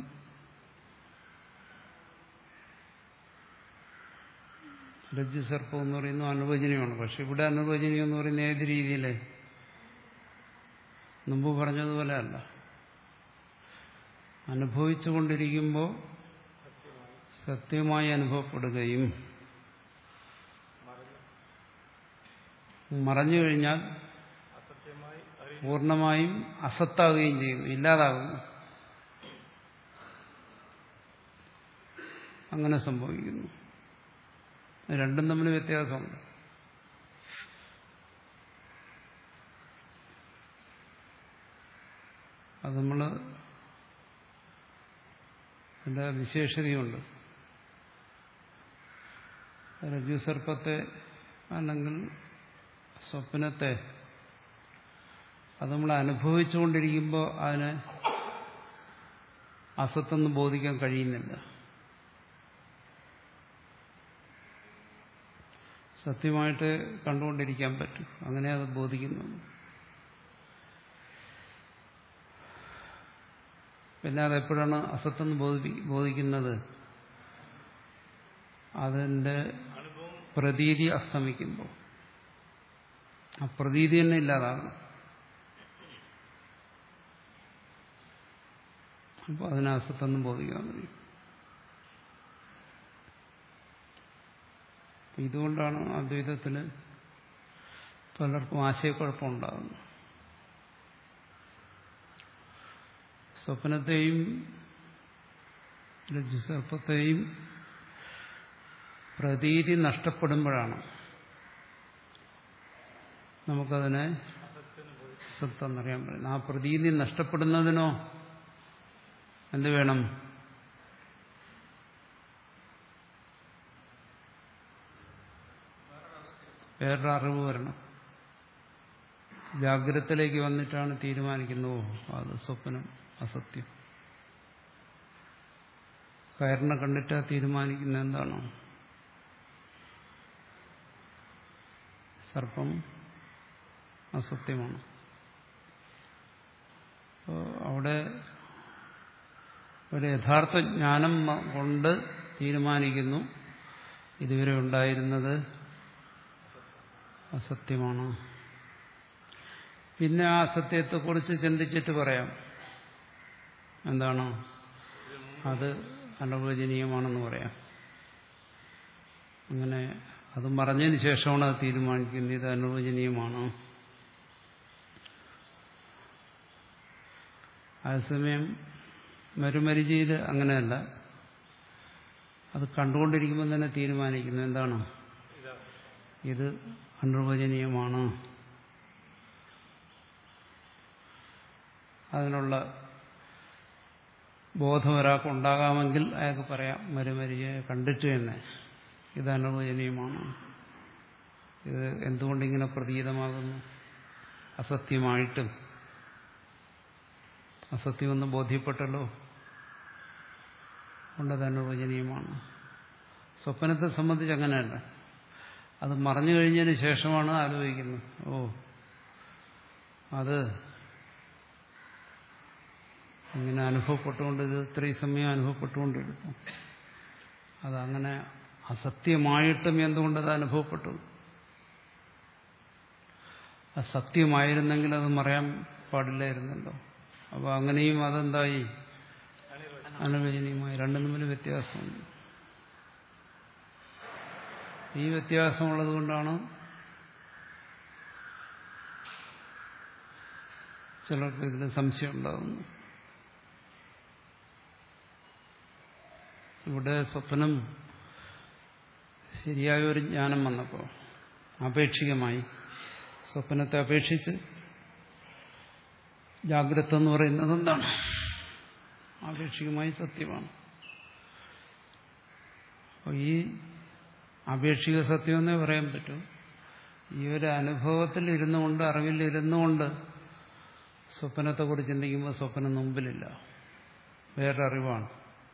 Speaker 1: രജ്ജുസർപ്പം എന്ന് പറയുന്നത് അനുവചനീയമാണ്. പക്ഷെ ഇവിടെ അനുവചനീയം എന്ന് പറയുന്ന ഏത് രീതിയിലേ? മുമ്പ് പറഞ്ഞതുപോലെ അല്ല. അനുഭവിച്ചുകൊണ്ടിരിക്കുമ്പോൾ സത്യമായി അനുഭവപ്പെടുകയും മറഞ്ഞു കഴിഞ്ഞാൽ പൂർണ്ണമായും അസത്താകുകയും ചെയ്യുന്നു, ഇല്ലാതാകുന്നു. അങ്ങനെ സംഭവിക്കുന്നു. രണ്ടും തമ്മിൽ വ്യത്യാസമുണ്ട്. അത് നമ്മൾ അതിൻ്റെ വിശേഷതയുണ്ട്. രജ്ജുസർപ്പത്തെ അല്ലെങ്കിൽ സ്വപ്നത്തെ അത് നമ്മൾ അനുഭവിച്ചുകൊണ്ടിരിക്കുമ്പോൾ അതിനെ അസത്തെന്ന് ബോധിക്കാൻ കഴിയുന്നില്ല. സത്യമായിട്ട് കണ്ടുകൊണ്ടിരിക്കാൻ പറ്റും. അങ്ങനെ അത് ബോധിക്കുന്നു. പിന്നെ അതെപ്പോഴാണ് അസത്തെന്ന് ബോധി ബോധിക്കുന്നത്? അതിൻ്റെ പ്രതീതി അസ്തമിക്കുമ്പോൾ. ആ പ്രതീതി തന്നെ ഇല്ലാതാകണം. അപ്പോൾ അതിനെ അസത്തെന്ന് ബോധിക്കാൻ കഴിയും. ഇതുകൊണ്ടാണ് അദ്വൈതത്തിൽ പലർക്കും ആശയക്കുഴപ്പമുണ്ടാകുന്നത്. സ്വപ്നത്തെയും രജ്ജുസർപ്പത്തെയും പ്രതീതി നഷ്ടപ്പെടുമ്പോഴാണ് നമുക്കതിനെ സത്തെന്നറിയാൻ പറ്റുന്നത്. ആ പ്രതീതി നഷ്ടപ്പെടുന്നതിനോ എന്ത് വേണം? വേറൊരു അറിവ് വരണം. ജാഗ്രതത്തിലേക്ക് വന്നിട്ടാണ് തീരുമാനിക്കുന്നത്, ഓ അത് സ്വപ്നം, അസത്യം. കയറിനെ കണ്ടിട്ടാ തീരുമാനിക്കുന്നത് എന്താണോ? സർപ്പം അസത്യമാണ്. അവിടെ ഒരു യഥാർത്ഥ ജ്ഞാനം കൊണ്ട് തീരുമാനിക്കുന്നു ഇതുവരെ ഉണ്ടായിരുന്നത് അസത്യമാണ്. പിന്നെ ആ അസത്യത്തെക്കുറിച്ച് ചിന്തിച്ചിട്ട് പറയാം എന്താണ് അത് അനിർവചനീയമാണെന്ന് പറയാം. അങ്ങനെ അത് പറഞ്ഞതിന് ശേഷമാണ് അത് തീരുമാനിക്കുന്നത് ഇത് അനിർവചനീയമാണ്. അതേസമയം മരുമരിചയിൽ അങ്ങനെയല്ല. അത് കണ്ടുകൊണ്ടിരിക്കുമ്പോൾ തന്നെ തീരുമാനിക്കുന്നു എന്താണ് ഇത് അനിർവചനീയമാണ്. അതിനുള്ള ബോധം ഒരാൾക്ക് ഉണ്ടാകാമെങ്കിൽ അയാൾക്ക് പറയാം മരുമരിയെ കണ്ടിട്ട് തന്നെ ഇത് അനിർവചനീയമാണ്. ഇത് എന്തുകൊണ്ടിങ്ങനെ പ്രതീതമാകുന്നു? അസത്യമായിട്ടും അസത്യമെന്ന് ബോധ്യപ്പെട്ടല്ലോ, കൊണ്ടത് അനിർവചനീയമാണ്. സ്വപ്നത്തെ സംബന്ധിച്ച് അങ്ങനെയല്ല. അത് മറഞ്ഞു കഴിഞ്ഞതിന് ശേഷമാണ് ആലോചിക്കുന്നത്, ഓ അത് ഇങ്ങനെ അനുഭവപ്പെട്ടുകൊണ്ട് ഇത് ഇത്രയും സമയം അനുഭവപ്പെട്ടുകൊണ്ടിരുന്നു. അതങ്ങനെ അസത്യമായിട്ടും എന്തുകൊണ്ടത് അനുഭവപ്പെട്ടു? അസത്യമായിരുന്നെങ്കിൽ അത് മറയാൻ പാടില്ലായിരുന്നല്ലോ. അപ്പോൾ അങ്ങനെയും അതെന്തായി? അനിർവചനീയമായി. രണ്ടും തമ്മിൽ വ്യത്യാസമുണ്ട്. ഈ വ്യത്യാസമുള്ളത് കൊണ്ടാണ് ചിലർക്ക് ഇതിന് സംശയം ഉണ്ടാകുന്നു. ഇവിടെ സ്വപ്നം ശരിയായ ഒരു ജ്ഞാനം വന്നപ്പോൾ ആപേക്ഷികമായി സ്വപ്നത്തെ അപേക്ഷിച്ച് ജാഗ്രത എന്ന് പറയുന്നത് എന്താണ്? ആപേക്ഷികമായി സത്യമാണ്. അപ്പോൾ ഈ ആപേക്ഷിക സത്യമെന്നേ പറയാൻ പറ്റും. ഈ ഒരു അനുഭവത്തിൽ ഇരുന്നുകൊണ്ട്, അറിവിൽ ഇരുന്നുകൊണ്ട് സ്വപ്നത്തെക്കുറിച്ച് ചിന്തിക്കുമ്പോൾ സ്വപ്നം മുമ്പിലില്ല, വേറൊരറിവാണ്.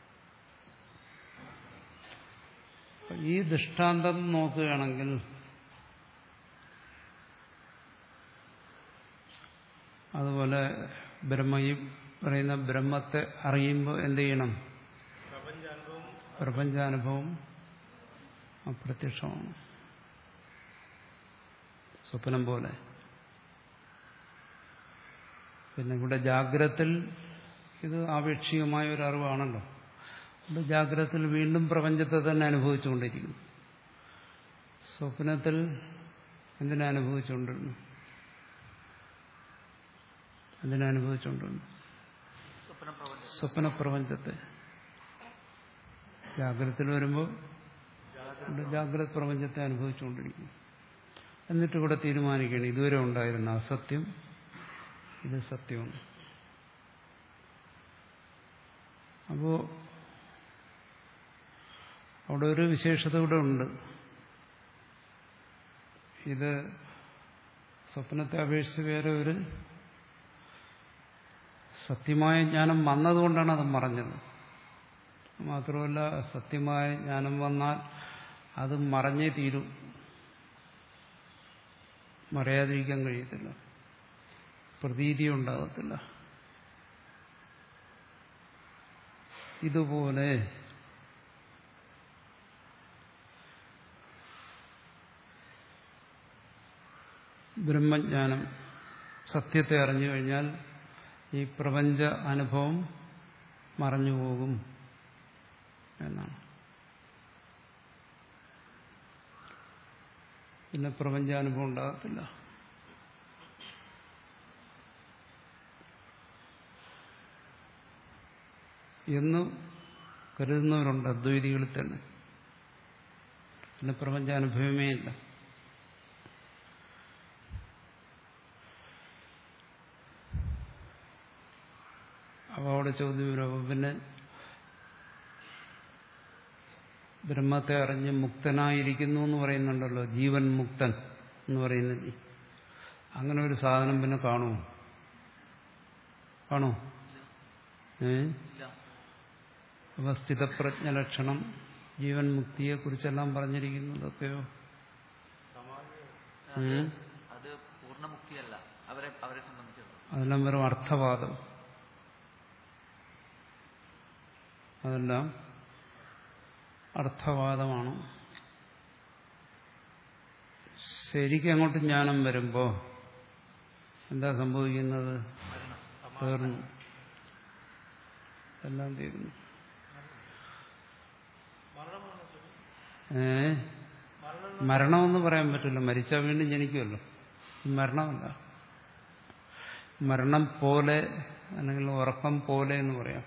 Speaker 1: ഈ ദൃഷ്ടാന്തം നോക്കുകയാണെങ്കിൽ അതുപോലെ ബ്രഹ്മ ഈ പറയുന്ന ബ്രഹ്മത്തെ അറിയുമ്പോൾ എന്ത് ചെയ്യണം? പ്രപഞ്ചാനുഭവം അപ്രത്യക്ഷമാണ്, സ്വപ്നം പോലെ. പിന്നെ ഇവിടെ ജാഗ്രതത്തിൽ ഇത് ആപേക്ഷികമായ ഒരു അറിവാണല്ലോ. ഇവിടെ ജാഗ്രതത്തിൽ വീണ്ടും പ്രപഞ്ചത്തെ തന്നെ അനുഭവിച്ചുകൊണ്ടിരിക്കുന്നു. സ്വപ്നത്തിൽ എന്തിനെ അനുഭവിച്ചുകൊണ്ടിരുന്നു? എന്തിനെ അനുഭവിച്ചുകൊണ്ടിരുന്നു? സ്വപ്നപ്രപഞ്ചത്തെ. ജാഗ്രതത്തിൽ വരുമ്പോൾ ജാഗ്രത പ്രപഞ്ചത്തെ അനുഭവിച്ചുകൊണ്ടിരിക്കുന്നു. എന്നിട്ട് ഇവിടെ തീരുമാനിക്കണം ഇതുവരെ ഉണ്ടായിരുന്ന അസത്യം ഇത് സത്യമാണ്. അപ്പോൾ അവിടെ ഒരു വിശേഷത ഇവിടെ ഉണ്ട്. ഇത് സ്വപ്നത്തെ അപേക്ഷിച്ച് വേറെ ഒരു സത്യമായ ജ്ഞാനം വന്നതുകൊണ്ടാണ് അത് മറഞ്ഞത്. മാത്രമല്ല സത്യമായ ജ്ഞാനം വന്നാൽ അത് മറഞ്ഞേ തീരും, മറയാതിരിക്കാൻ കഴിയത്തില്ല, പ്രതീതി ഉണ്ടാകത്തില്ല. ഇതുപോലെ ബ്രഹ്മജ്ഞാനം സത്യത്തെ അറിഞ്ഞു കഴിഞ്ഞാൽ ഈ പ്രപഞ്ച അനുഭവം മറഞ്ഞുപോകും എന്നാണ്. പിന്നെ പ്രപഞ്ചാനുഭവം ഉണ്ടാകത്തില്ല. എന്ന് കരുതുന്നവരുണ്ട് അദ്വൈതികളിൽ തന്നെ. പിന്നെ പ്രപഞ്ചാനുഭവമേ ഇല്ല. അപ്പോൾ അവിടെ ചോദ്യം വരും, പിന്നെ ബ്രഹ്മത്തെ അറിഞ്ഞ് മുക്തനായിരിക്കുന്നു എന്ന് പറയുന്നുണ്ടല്ലോ, ജീവൻ മുക്തൻ എന്ന് പറയുന്നില്ല. അങ്ങനെ ഒരു സാധനം പിന്നെ കാണുമോ? കാണോ? ഏ അപ്പൊ സ്ഥിതപ്രജ്ഞ ലക്ഷണം, ജീവൻ മുക്തിയെ കുറിച്ചെല്ലാം പറഞ്ഞിരിക്കുന്നതൊക്കെയോ അതെല്ലാം വെറും അർത്ഥവാദം. അതെല്ലാം അർത്ഥവാദമാണ്. ശരിക്കും അങ്ങോട്ട് ജ്ഞാനം വരുമ്പോ എന്താ സംഭവിക്കുന്നത്? തീർന്നു, എല്ലാം തീർന്നു. ഏ മരണമെന്ന് പറയാൻ പറ്റില്ല, മരിച്ചാൽ വീണ്ടും ജനിക്കുമല്ലോ. മരണമല്ല, മരണം പോലെ അല്ലെങ്കിൽ ഉറക്കം പോലെ എന്ന് പറയാം.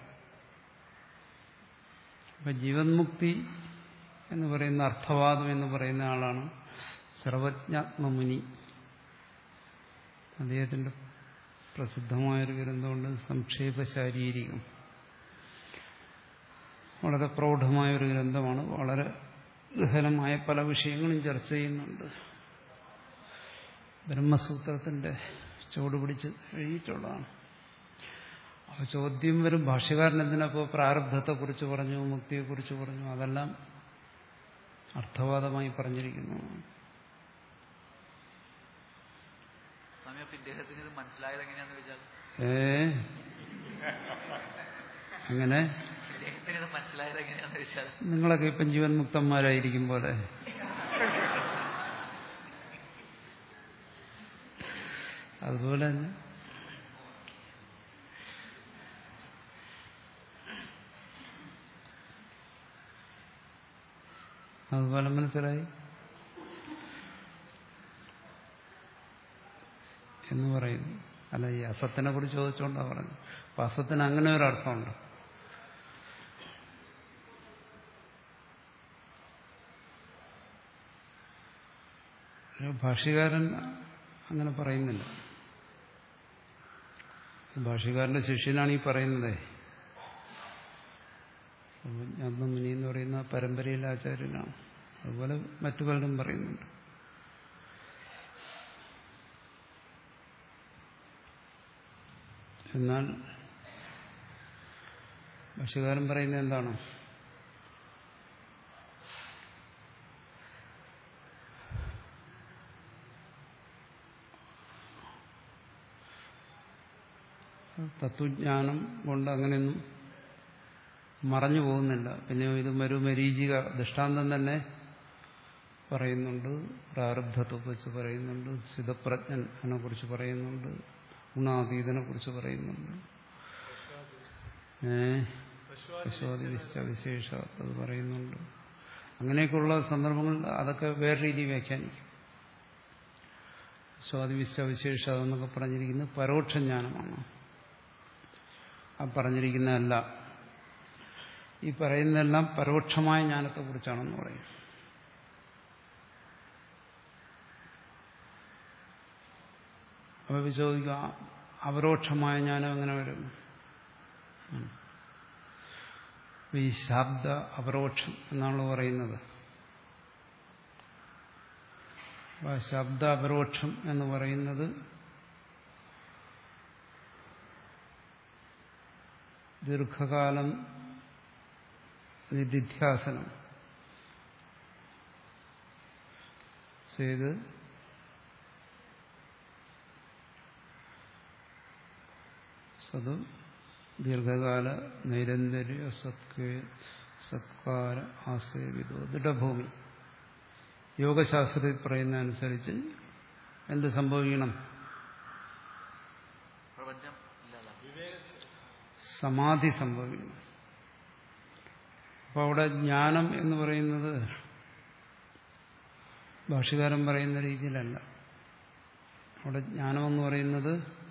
Speaker 1: അപ്പൊ ജീവൻ മുക്തി എന്ന് പറയുന്ന അർത്ഥവാദം എന്ന് പറയുന്ന ആളാണ് സർവജ്ഞാത്മമുനി. അദ്ദേഹത്തിന്റെ പ്രസിദ്ധമായൊരു ഗ്രന്ഥമുണ്ട് സംക്ഷേപ ശാരീരികം. വളരെ പ്രൗഢമായൊരു ഗ്രന്ഥമാണ്. വളരെ ഗഹനമായ പല വിഷയങ്ങളും ചർച്ച ചെയ്യുന്നുണ്ട്. ബ്രഹ്മസൂത്രത്തിന്റെ ചുവട് പിടിച്ച് എഴുതിയിട്ടുള്ളതാണ്. അപ്പോൾ ചോദ്യം വരും, ഭാഷ്യകാരൻ എന്തിനപ്പോൾ പ്രാരബ്ധത്തെക്കുറിച്ച് പറഞ്ഞു, മുക്തിയെക്കുറിച്ച് പറഞ്ഞു? അതെല്ലാം അർത്ഥവാദമായി പറഞ്ഞിരിക്കുന്നു. ഏ അങ്ങനെ നിങ്ങളൊക്കെ ഇപ്പം ജീവൻ മുക്തന്മാരായിരിക്കും പോലെ. അതുപോലെ തന്നെ അതുപോലെ മനസ്സിലായി എന്ന് പറയുന്നു. അല്ല, ഈ അസത്തിനെ കുറിച്ച് ചോദിച്ചുകൊണ്ടാണ് പറഞ്ഞു. അപ്പൊ അസത്തിന് അങ്ങനെ ഒരർത്ഥമുണ്ട്. ഭാഷ്യകാരൻ അങ്ങനെ പറയുന്നില്ല. ഭാഷ്യകാരന്റെ ശിഷ്യനാണ് ഈ പറയുന്നത്. ജ്ഞാനമുനി എന്ന് പറയുന്ന പരമ്പരയിലെ ആചാര്യനാണ്. അതുപോലെ മറ്റു പലരും പറയുന്നുണ്ട്. എന്നാൽ ഭാഷ്യകാരൻ പറയുന്നത് എന്താണ്? തത്വജ്ഞാനം കൊണ്ട് അങ്ങനെയൊന്നും മറഞ്ഞു പോകുന്നില്ല. പിന്നെ ഇത് മരുമരീചിക ദൃഷ്ടാന്തം തന്നെ പറയുന്നുണ്ട്, പ്രാരബ്ധത്തെ കുറിച്ച് പറയുന്നുണ്ട്, സ്ഥിതപ്രജ്ഞനെ കുറിച്ച് പറയുന്നുണ്ട്, ഗുണാതീതനെ കുറിച്ച് പറയുന്നുണ്ട്, ഏഹ് വിശ്വാദിവിശ്ച വിശേഷ അത് പറയുന്നുണ്ട്. അങ്ങനെയൊക്കെയുള്ള സന്ദർഭങ്ങളിൽ അതൊക്കെ വേറെ രീതിയിൽ വ്യാഖ്യാനിക്കും. സ്വാദിവിശ്ച വിശേഷ എന്നൊക്കെ പറഞ്ഞിരിക്കുന്നത് പരോക്ഷ ജ്ഞാനമാണ്. ആ പറഞ്ഞിരിക്കുന്നതല്ല, ഈ പറയുന്നതെല്ലാം പരോക്ഷമായ ജ്ഞാനത്തെക്കുറിച്ചാണെന്ന് പറയും. അപ്പൊ ചോദിക്കുക, അപരോക്ഷമായ ജ്ഞാനം എങ്ങനെ വരും? ഈ ശബ്ദ അപരോക്ഷം എന്നാണല്ലോ പറയുന്നത്. ശബ്ദാപരോക്ഷം എന്ന് പറയുന്നത് ദീർഘകാലം നിധിധ്യാസനം ചെയ്ത് സത് ദീർഘകാല നൈരന്തര്യ സത്കേ സത്കാര ആസേവിതോ ദൃഢഭൂമി. യോഗശാസ്ത്രത്തിൽ പറയുന്ന അനുസരിച്ച് എന്ത് സംഭവിക്കണം? സമാധി സംഭവിക്കണം. അപ്പൊ അവിടെ ജ്ഞാനം എന്ന് പറയുന്നത് ഭാഷ്യകാരൻ പറയുന്ന രീതിയിലല്ല. അവിടെ ജ്ഞാനമെന്ന് പറയുന്നത്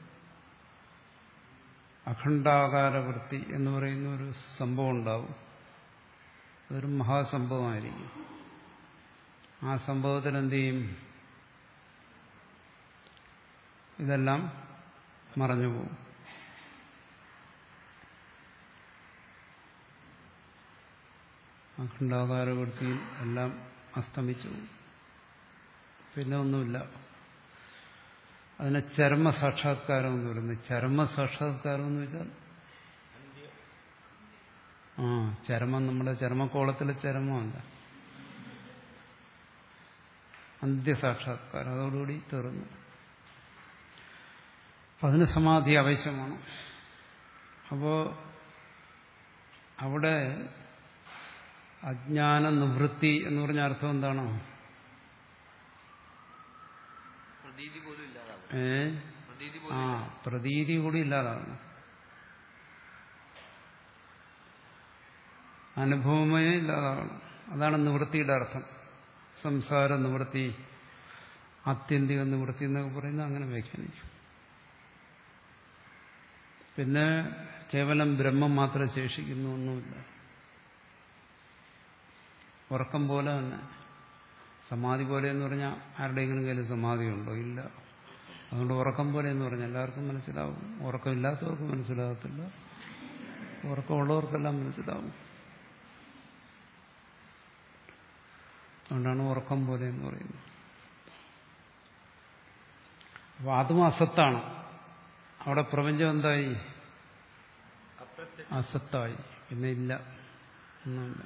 Speaker 1: അഖണ്ഡാകാരവൃത്തി എന്ന് പറയുന്ന ഒരു സംഭവം ഉണ്ടാവും. അതൊരു മഹാസംഭവമായിരിക്കും. ആ സംഭവത്തിൽ എന്ത് ചെയ്യും? ഇതെല്ലാം മറഞ്ഞുപോകും. അഖണ്ഡാകാരവൃത്തിയിൽ എല്ലാം അസ്തമിച്ചു പോകും. പിന്നെ ഒന്നുമില്ല. അതിനെ ചരമസാക്ഷാത്കാരം എന്ന് പറയുന്നത്. ചരമസാക്ഷാത്കാരം എന്ന് വെച്ചാൽ ആ ചരമം നമ്മുടെ ചരമക്കോളത്തിലെ ചരമമല്ല, അന്ത്യസാക്ഷാത്കാരം. അതോടുകൂടി തീർന്നു. അപ്പം അതിന് സമാധി ആവശ്യമാണ്. അപ്പോൾ അവിടെ അജ്ഞാന നിവൃത്തി എന്ന് പറഞ്ഞ അർത്ഥം എന്താണ്? ഏ ആ പ്രതീതി കൂടി ഇല്ലാതാകണം. അനുഭവമേ ഇല്ലാതാകണം. അതാണ് നിവൃത്തിയുടെ അർത്ഥം. സംസാര നിവൃത്തി, ആത്യന്തിക നിവൃത്തി എന്നൊക്കെ പറയുന്നത് അങ്ങനെ വ്യാഖ്യാനിക്കും. പിന്നെ കേവലം ബ്രഹ്മം മാത്രം ശേഷിക്കുന്നു ഒന്നുമില്ല. ഉറക്കം പോലെ തന്നെ. സമാധി പോലെ എന്ന് പറഞ്ഞാൽ ആരുടെയെങ്കിലും കയ്യിൽ സമാധി ഉണ്ടോ? ഇല്ല. അതുകൊണ്ട് ഉറക്കം പോലെ എന്ന് പറഞ്ഞാൽ എല്ലാവർക്കും മനസ്സിലാവും. ഉറക്കമില്ലാത്തവർക്ക് മനസ്സിലാകത്തില്ല, ഉറക്കമുള്ളവർക്കെല്ലാം മനസ്സിലാവും. അതുകൊണ്ടാണ് ഉറക്കം പോലെ എന്ന് പറയുന്നത്. അപ്പൊ അതും അസത്താണ്. അവിടെ പ്രപഞ്ചം എന്തായി? അസത്തായി. പിന്നെ ഇല്ല, ഒന്നുമില്ല.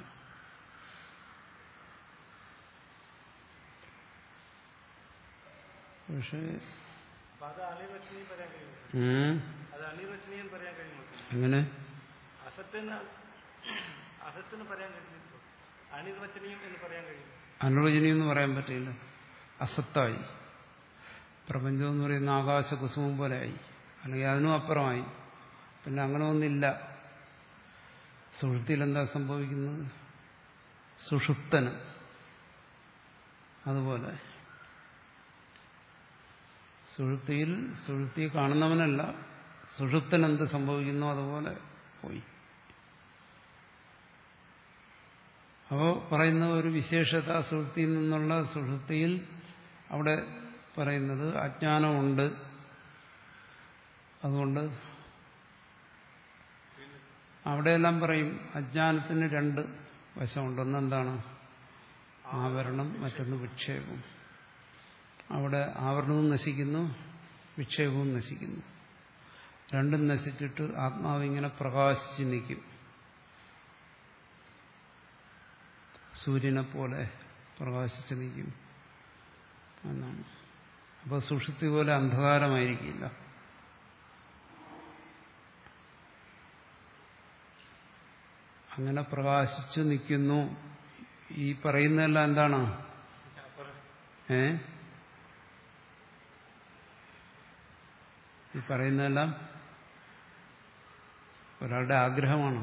Speaker 1: പക്ഷേ അങ്ങനെ അനുവചനീയം എന്ന് പറയാൻ പറ്റില്ല. അസത്തായി. പ്രപഞ്ചം എന്ന് പറയുന്ന ആകാശ കുസുമം പോലെ ആയി, അല്ലെങ്കിൽ അതിനും അപ്പുറമായി. പിന്നെ അങ്ങനെ ഒന്നില്ല. സുഷുപ്തിയിൽ എന്താ സംഭവിക്കുന്നത്? സുഷുപ്തന് അതുപോലെ സുഷുപ്തിയിൽ സുഷുപ്തി കാണുന്നവനല്ല, സുഷുപ്തൻ എന്ത് സംഭവിക്കുന്നു അതുപോലെ പോയി. അപ്പോൾ പറയുന്ന ഒരു വിശേഷത സുഷുപ്തിയിൽ നിന്നുള്ള സുഷുപ്തിയിൽ അവിടെ പറയുന്നത് അജ്ഞാനമുണ്ട്. അതുകൊണ്ട് അവിടെയെല്ലാം പറയും അജ്ഞാനത്തിന് രണ്ട് വശമുണ്ട്. ഒന്നെന്താണ്? ആവരണം, മറ്റൊന്ന് വിക്ഷേപം. അവിടെ ആവരണവും നശിക്കുന്നു, വിക്ഷേപവും നശിക്കുന്നു. രണ്ടും നശിച്ചിട്ട് ആത്മാവ് ഇങ്ങനെ പ്രകാശിച്ച് നിൽക്കും. സൂര്യനെ പോലെ പ്രകാശിച്ച് നിൽക്കും എന്നാണ്. അപ്പോൾ സുഷുപ്തി പോലെ അന്ധകാരമായിരിക്കില്ല. അങ്ങനെ പ്രകാശിച്ചു നിൽക്കുന്നു. ഈ പറയുന്നതെല്ലാം എന്താണ്? ഏ ഈ പറയുന്നതെല്ലാം ഒരാളുടെ ആഗ്രഹമാണ്.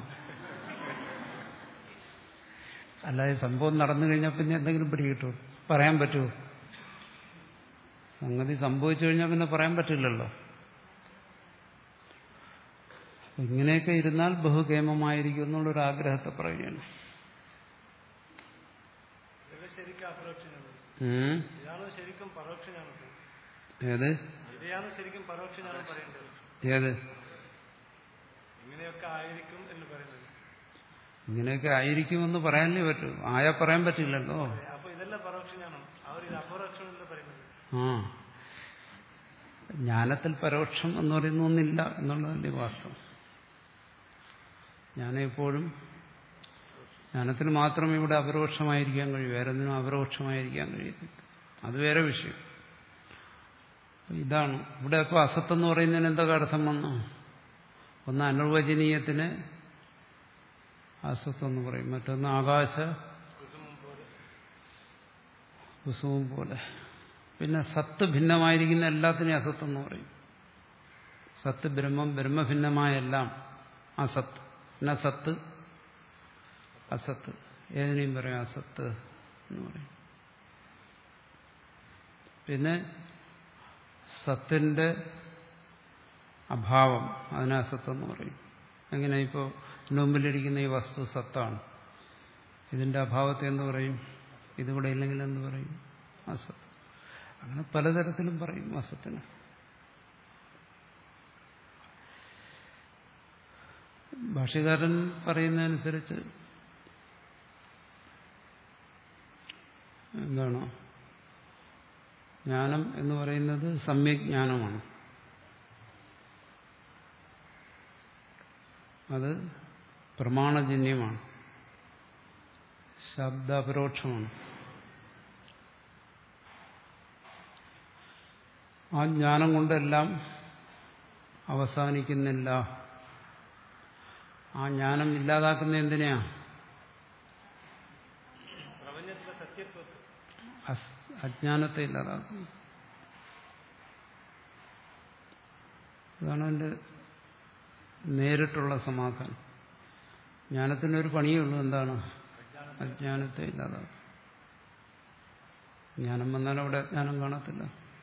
Speaker 1: അല്ലാതെ സംഭവം നടന്നു കഴിഞ്ഞാൽ പിന്നെ എന്തെങ്കിലും പിടികിട്ടുമോ? പറയാൻ പറ്റുമോ? സംഗതി സംഭവിച്ചു കഴിഞ്ഞാൽ പിന്നെ പറയാൻ പറ്റില്ലല്ലോ. ഇങ്ങനെയൊക്കെ ഇരുന്നാൽ ബഹുകേമമായിരിക്കും എന്നുള്ളൊരു ആഗ്രഹത്തെ പറയുകയാണ്. ഏത് ഏത് ഇങ്ങനെയൊക്കെ ആയിരിക്കുമെന്ന് പറയാനേ പറ്റൂ. ആയാ പറയാൻ പറ്റില്ലല്ലോ. ആ ജ്ഞാനത്തിൽ പരോക്ഷം എന്ന് പറയുന്ന ഒന്നില്ല എന്നുള്ളതല്ലേ വാസ്തവം. ജ്ഞാനെപ്പോഴും ജ്ഞാനത്തിന് മാത്രമേ ഇവിടെ അപരോക്ഷമായിരിക്കാൻ കഴിയൂ, വേറെ ഒന്നിനും അപരോക്ഷമായിരിക്കാൻ കഴിയത്തില്ല. അത് വേറെ വിഷയം. ഇതാണ് ഇവിടെ ഇപ്പോൾ അസത്തെന്ന് പറയുന്നതിന് എന്തൊക്കെ അർത്ഥം വന്നു? ഒന്ന് അനിർവചനീയത്തിന് അസത്തെന്ന് പറയും, മറ്റൊന്ന് ആകാശ കുസുമം പോലെ. പിന്നെ സത്ത് ഭിന്നമായിരിക്കുന്ന എല്ലാത്തിനെയും അസത്തെന്ന് പറയും. സത്ത് ബ്രഹ്മം, ബ്രഹ്മഭിന്നമായ എല്ലാം അസത്ത്. പിന്നെ സത്ത് അസത്ത്, ഏതിനെയും പറയാം അസത്ത് എന്ന് പറയും. പിന്നെ സത്തിന്റെ അഭാവം, അതിനെ അസത്തെന്ന് പറയും. എങ്ങനെ? ഇപ്പോൾ മുമ്പിലിരിക്കുന്ന ഈ വസ്തു സത്താണ്, ഇതിന്റെ അഭാവത്തെ എന്ത് പറയും? ഇതിവിടെ ഇല്ലെങ്കിൽ എന്ത് പറയും? അസത്ത്. അങ്ങനെ പലതരത്തിലും പറയും അസത്തിന്. ഭാഷ്യകാരൻ പറയുന്നതനുസരിച്ച് എന്താണ് ജ്ഞാനം എന്ന് പറയുന്നത്? സമ്യക് ജ്ഞാനമാണ്. അത് പ്രമാണജന്യമാണ്, ശബ്ദാപരോക്ഷമാണ്. ആ ജ്ഞാനം കൊണ്ടെല്ലാം അവസാനിക്കുന്നില്ല. ആ ജ്ഞാനം ഇല്ലാതാക്കുന്ന എന്തിനെയാ? അജ്ഞാനത്തെ ഇല്ലാതാക്കുന്നു. അതാണ് അതിന്റെ നേരിട്ടുള്ള സമാധാനം. ജ്ഞാനത്തിനൊരു പണിയേ ഉള്ളൂ, എന്താണ്? അജ്ഞാനത്തെ ഇല്ലാതാക്കും. ജ്ഞാനം വന്നാൽ അവിടെ അജ്ഞാനം കാണത്തില്ല.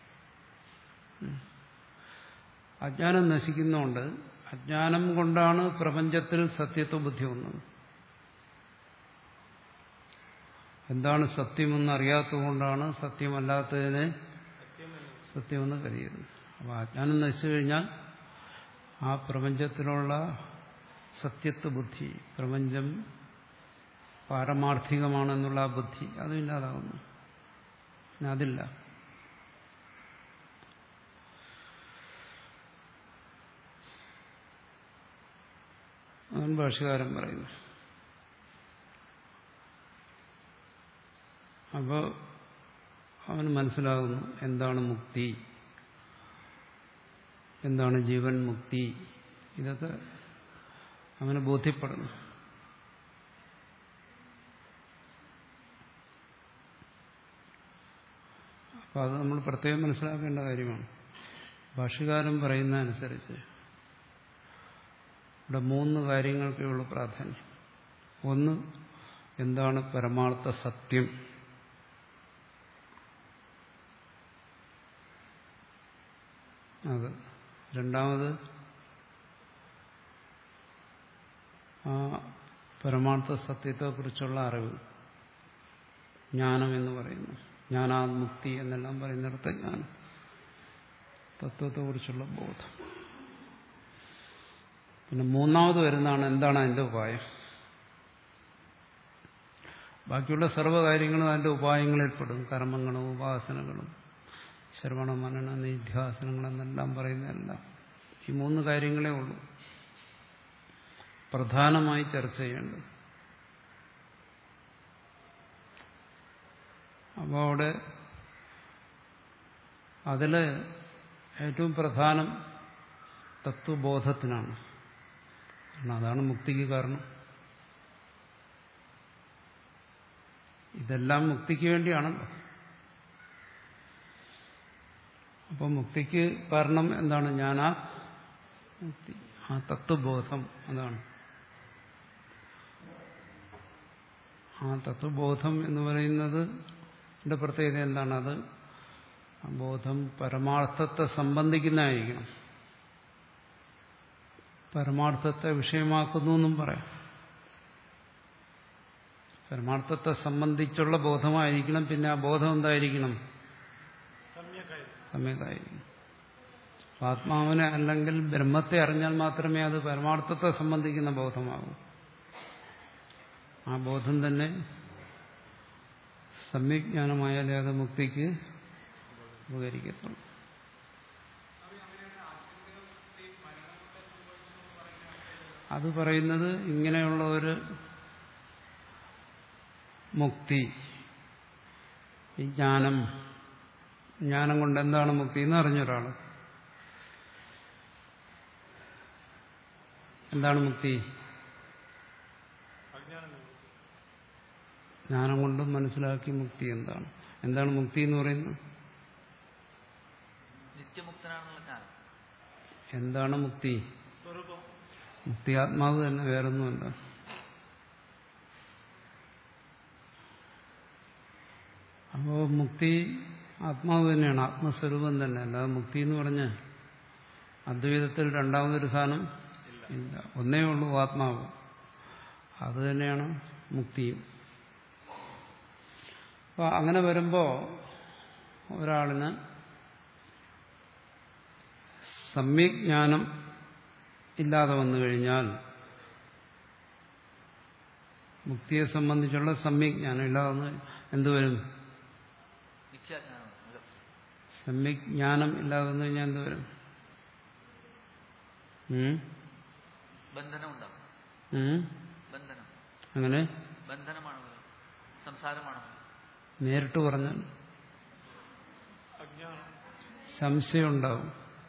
Speaker 1: അജ്ഞാനം നശിക്കുന്നുണ്ട്. അജ്ഞാനം കൊണ്ടാണ് പ്രപഞ്ചത്തിൽ സത്യത്വ ബുദ്ധി വന്നത്. എന്താണ് സത്യമെന്ന് അറിയാത്തതുകൊണ്ടാണ് സത്യമല്ലാത്തതിനെ സത്യമെന്ന് കരുതിയത്. അപ്പോൾ അജ്ഞാനം നശിച്ചു കഴിഞ്ഞാൽ ആ പ്രപഞ്ചത്തിലുള്ള സത്യത്വ ബുദ്ധി, പ്രപഞ്ചം പാരമാർത്ഥികമാണെന്നുള്ള ആ ബുദ്ധി, അതുമില്ലാതാകുന്നു. പിന്നെ അതില്ല. അതാണ് ഭാഷ്യകാരൻ പറയുന്നു. അപ്പോൾ അവന് മനസ്സിലാകുന്നു എന്താണ് മുക്തി, എന്താണ് ജീവൻ മുക്തി, ഇതൊക്കെ അവന് ബോധ്യപ്പെടുന്നു. അപ്പം അത് നമ്മൾ പ്രത്യേകം മനസ്സിലാക്കേണ്ട കാര്യമാണ്. ഭാഷ്യകാരൻ പറയുന്ന അനുസരിച്ച് ഇവിടെ മൂന്ന് കാര്യങ്ങൾക്കേ ഉള്ളൂ പ്രാധാന്യം. ഒന്ന്, എന്താണ് പരമാർത്ഥ സത്യം. അത്. രണ്ടാമത്, ആ പരമാർത്ഥ സത്യത്തെക്കുറിച്ചുള്ള അറിവ്, ജ്ഞാനം എന്ന് പറയുന്നു. ജ്ഞാനാമുക്തി എന്നെല്ലാം പറയുന്നിടത്ത് ജ്ഞാനം, തത്വത്തെക്കുറിച്ചുള്ള ബോധം. പിന്നെ മൂന്നാമത് വരുന്നതാണ് എന്താണ് അതിന്റെ ഉപായം. ബാക്കിയുള്ള സർവ്വകാര്യങ്ങളും അതിന്റെ ഉപായങ്ങളിൽപ്പെടും. കർമ്മങ്ങളും ഉപാസനകളും ശ്രവണ മനന നിധ്യാസനങ്ങളെന്നെല്ലാം പറയുന്നതല്ല. ഈ മൂന്ന് കാര്യങ്ങളേ ഉള്ളൂ പ്രധാനമായി ചർച്ച ചെയ്യേണ്ടത്. അപ്പോൾ അവിടെ അതിൽ ഏറ്റവും പ്രധാനം തത്വബോധത്തിനാണ്. കാരണം അതാണ് മുക്തിക്ക് കാരണം. ഇതെല്ലാം മുക്തിക്ക് വേണ്ടിയാണല്ലോ. അപ്പോൾ മുക്തിക്ക് കാരണം എന്താണ്? ജ്ഞാനാ മുക്തി, ആ തത്വബോധം. അതാണ് ആ തത്വബോധം എന്ന് പറയുന്നത്. ഇതിന്റെ പ്രത്യേകത എന്താണ്? അത് ആ ബോധം പരമാർത്ഥത്തെ സംബന്ധിക്കുന്നതായിരിക്കണം. പരമാർത്ഥത്തെ വിഷയമാക്കുന്നു എന്നും പറയാം. പരമാർത്ഥത്തെ സംബന്ധിച്ചുള്ള ബോധമായിരിക്കണം. പിന്നെ ആ ബോധം എന്തായിരിക്കണം? സമ്യക്കായിരിക്കും. ആത്മാവിനെ അല്ലെങ്കിൽ ബ്രഹ്മത്തെ അറിഞ്ഞാൽ മാത്രമേ അത് പരമാർത്ഥത്തെ സംബന്ധിക്കുന്ന ബോധമാകൂ. ആ ബോധം തന്നെ സമ്യജ്ഞാനമായാലേ അത് മുക്തിക്ക് ഉപകരിക്കത്തുള്ളൂ. അത് പറയുന്നത് ഇങ്ങനെയുള്ള ഒരു മുക്തി, ഈ ജ്ഞാനം ജ്ഞാനം കൊണ്ട് എന്താണ് മുക്തി എന്ന് അറിഞ്ഞൊരാൾ എന്താണ് മുക്തി? ജ്ഞാനം കൊണ്ട് മനസ്സിലാക്കി മുക്തി എന്താണ്? എന്താണ് മുക്തി എന്ന് പറയുന്നത്? എന്താണ് മുക്തി? മുക്തി ആത്മാവ് തന്നെ, വേറൊന്നുമല്ല. അപ്പോ മുക്തി ആത്മാവ് തന്നെയാണ്, ആത്മസ്വരൂപം തന്നെ. അല്ലാതെ മുക്തി എന്ന് പറഞ്ഞ് അദ്വൈതത്തിൽ രണ്ടാമതൊരു സാധനം ഇല്ല, ഒന്നേ ഉള്ളൂ, ആത്മാവ്. അത് തന്നെയാണ് മുക്തിയും. അപ്പോൾ അങ്ങനെ വരുമ്പോൾ ഒരാളിന് സമ്യജ്ഞാനം ഇല്ലാതെ വന്നു കഴിഞ്ഞാൽ, മുക്തിയെ സംബന്ധിച്ചുള്ള സമ്യജ്ഞാനം ഇല്ലാതെ വന്നു എന്തുവരും? സമ്യജ്ഞാനം ഇല്ലാതെ വന്നു കഴിഞ്ഞാൽ എന്തുവരും? അങ്ങനെ നേരിട്ട് പറഞ്ഞാൽ സംശയം ഉണ്ടാവും.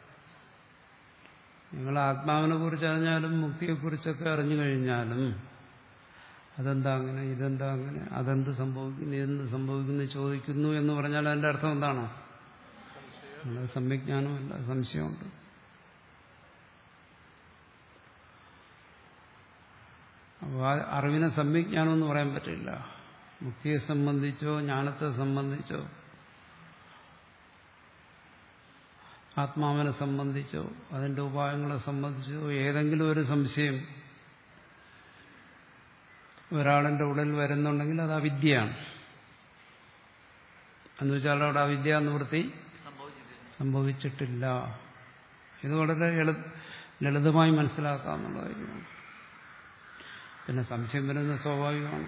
Speaker 1: നിങ്ങൾ ആത്മാവിനെ കുറിച്ച് അറിഞ്ഞാലും മുക്തിയെക്കുറിച്ചൊക്കെ അറിഞ്ഞു കഴിഞ്ഞാലും അതെന്താ അങ്ങനെ, ഇതെന്താ അങ്ങനെ, അതെന്ത് സംഭവിക്കുന്നു, ഇതെന്ത് സംഭവിക്കുന്നു ചോദിക്കുന്നു എന്ന് പറഞ്ഞാൽ അതിന്റെ അർത്ഥം എന്താണോ? സമ്യജ്ഞാനമല്ല, സംശയമുണ്ട്. അപ്പോൾ ആ അറിവിനെ സമ്യജ്ഞാനം എന്ന് പറയാൻ പറ്റില്ല. മുക്തിയെ സംബന്ധിച്ചോ ജ്ഞാനത്തെ സംബന്ധിച്ചോ ആത്മാവിനെ സംബന്ധിച്ചോ അതിന്റെ ഉപായങ്ങളെ സംബന്ധിച്ചോ ഏതെങ്കിലും ഒരു സംശയം ഒരാളിന്റെ ഉള്ളിൽ വരുന്നുണ്ടെങ്കിൽ അത് അവിദ്യയാണ്. എന്നുവെച്ചാൽ അവിടെ അവിദ്യ നിവൃത്തി സംഭവിച്ചിട്ടില്ല. ഇത് വളരെ ലളിതമായി മനസ്സിലാക്കാമെന്നുള്ള കാര്യമാണ്. പിന്നെ സംശയം വരുന്നത് സ്വാഭാവികമാണ്.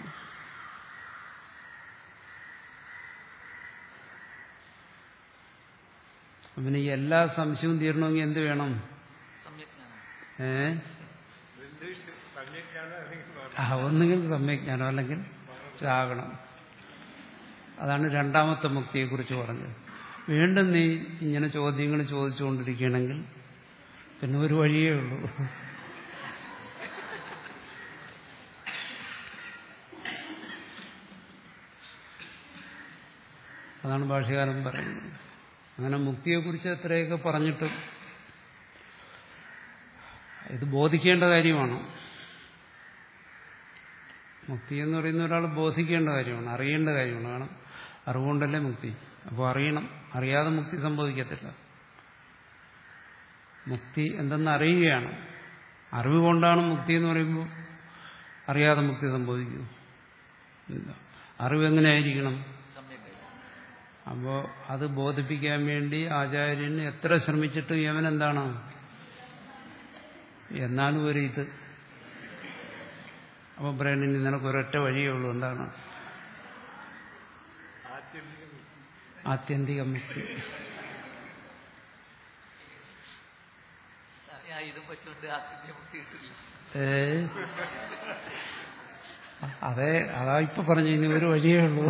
Speaker 1: പിന്നെ ഈ എല്ലാ സംശയവും തീരണമെങ്കിൽ എന്ത് വേണം? ഏ ഒന്നുകിൽ സമ്യജ്ഞാനം, അല്ലെങ്കിൽ ചാകണം. അതാണ് രണ്ടാമത്തെ മുക്തിയെക്കുറിച്ച് പറഞ്ഞത്. വീണ്ടും നീ ഇങ്ങനെ ചോദ്യങ്ങൾ ചോദിച്ചുകൊണ്ടിരിക്കുകയാണെങ്കിൽ പിന്നെ ഒരു വഴിയേ ഉള്ളൂ. അതാണ് ഭാഷ്യകാരൻ പറയുന്നത്. അങ്ങനെ മുക്തിയെക്കുറിച്ച് എത്രയൊക്കെ പറഞ്ഞിട്ടും ഇത് ബോധിക്കേണ്ട കാര്യമാണ്. മുക്തി എന്ന് പറയുന്ന ഒരാൾ ബോധിക്കേണ്ട കാര്യമാണ്, അറിയേണ്ട കാര്യമാണ്. കാരണം അറിവുകൊണ്ടല്ലേ മുക്തി. അപ്പോൾ അറിയണം. അറിയാതെ മുക്തി സംഭവിക്കത്തില്ല. മുക്തി എന്തെന്ന് അറിയുകയാണ്. അറിവ് കൊണ്ടാണ് മുക്തി എന്ന് പറയുമ്പോൾ അറിയാതെ മുക്തി സംഭവിക്കൂ ഇല്ല. അറിവ് എങ്ങനെയായിരിക്കണം? അപ്പോൾ അത് ബോധിപ്പിക്കാൻ വേണ്ടി ആചാര്യൻ എത്ര ശ്രമിച്ചിട്ടും യവനെന്താണ്? എന്നാലും ഒരു ഇത്. അപ്പം പറയുന്നത് നിനക്ക് ഒരൊറ്റ വഴിയേ ഉള്ളൂ. എന്താണ്? ആത്യന്തിക മുക്തി. ഏ അതെ, അതാ ഇപ്പൊ പറഞ്ഞു, ഇനി ഒരു വഴിയേ ഉള്ളൂ.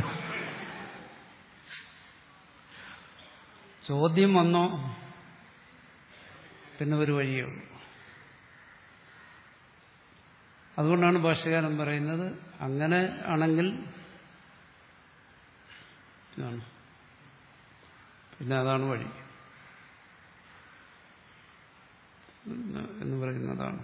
Speaker 1: ചോദ്യം വന്നോ പിന്നെ ഒരു വഴിയേ ഉള്ളൂ. അതുകൊണ്ടാണ് ഭാഷ്യകാരൻ പറയുന്നത് അങ്ങനെ ആണെങ്കിൽ പിന്നെ അതാണ് വഴി എന്ന് പറയുന്നതാണ്.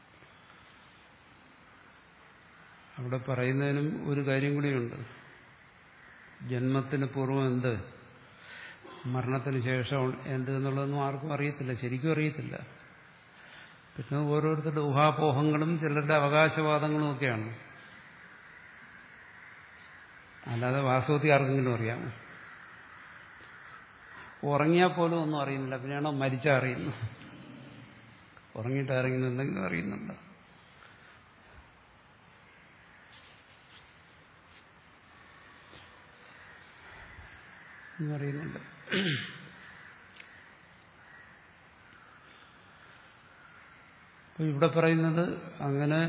Speaker 1: അവിടെ പറയുന്നതിനും ഒരു കാര്യം കൂടിയുണ്ട്. ജന്മത്തിന് പൂർവ്വം എന്ത്, മരണത്തിന് ശേഷം എന്ത് എന്നുള്ളതൊന്നും ആർക്കും അറിയത്തില്ല, ശരിക്കും അറിയത്തില്ല. പിന്നെ ഓരോരുത്തരുടെ ഊഹാപോഹങ്ങളും ചിലരുടെ അവകാശവാദങ്ങളും ഒക്കെയാണ്. അല്ലാതെ വാസ്തവത്തിൽ ആർക്കെങ്കിലും അറിയാമോ? ഉറങ്ങിയാൽ പോലും ഒന്നും അറിയുന്നില്ല, പിന്നെയാണോ മരിച്ചാൽ അറിയുന്നു? ഉറങ്ങിയിട്ട് അറിയുന്നുണ്ടെങ്കിലും അറിയുന്നുണ്ട്. എന്ന് പറയുന്നുണ്ട്. അപ്പൊ ഇവിടെ പറയുന്നത് അങ്ങനെ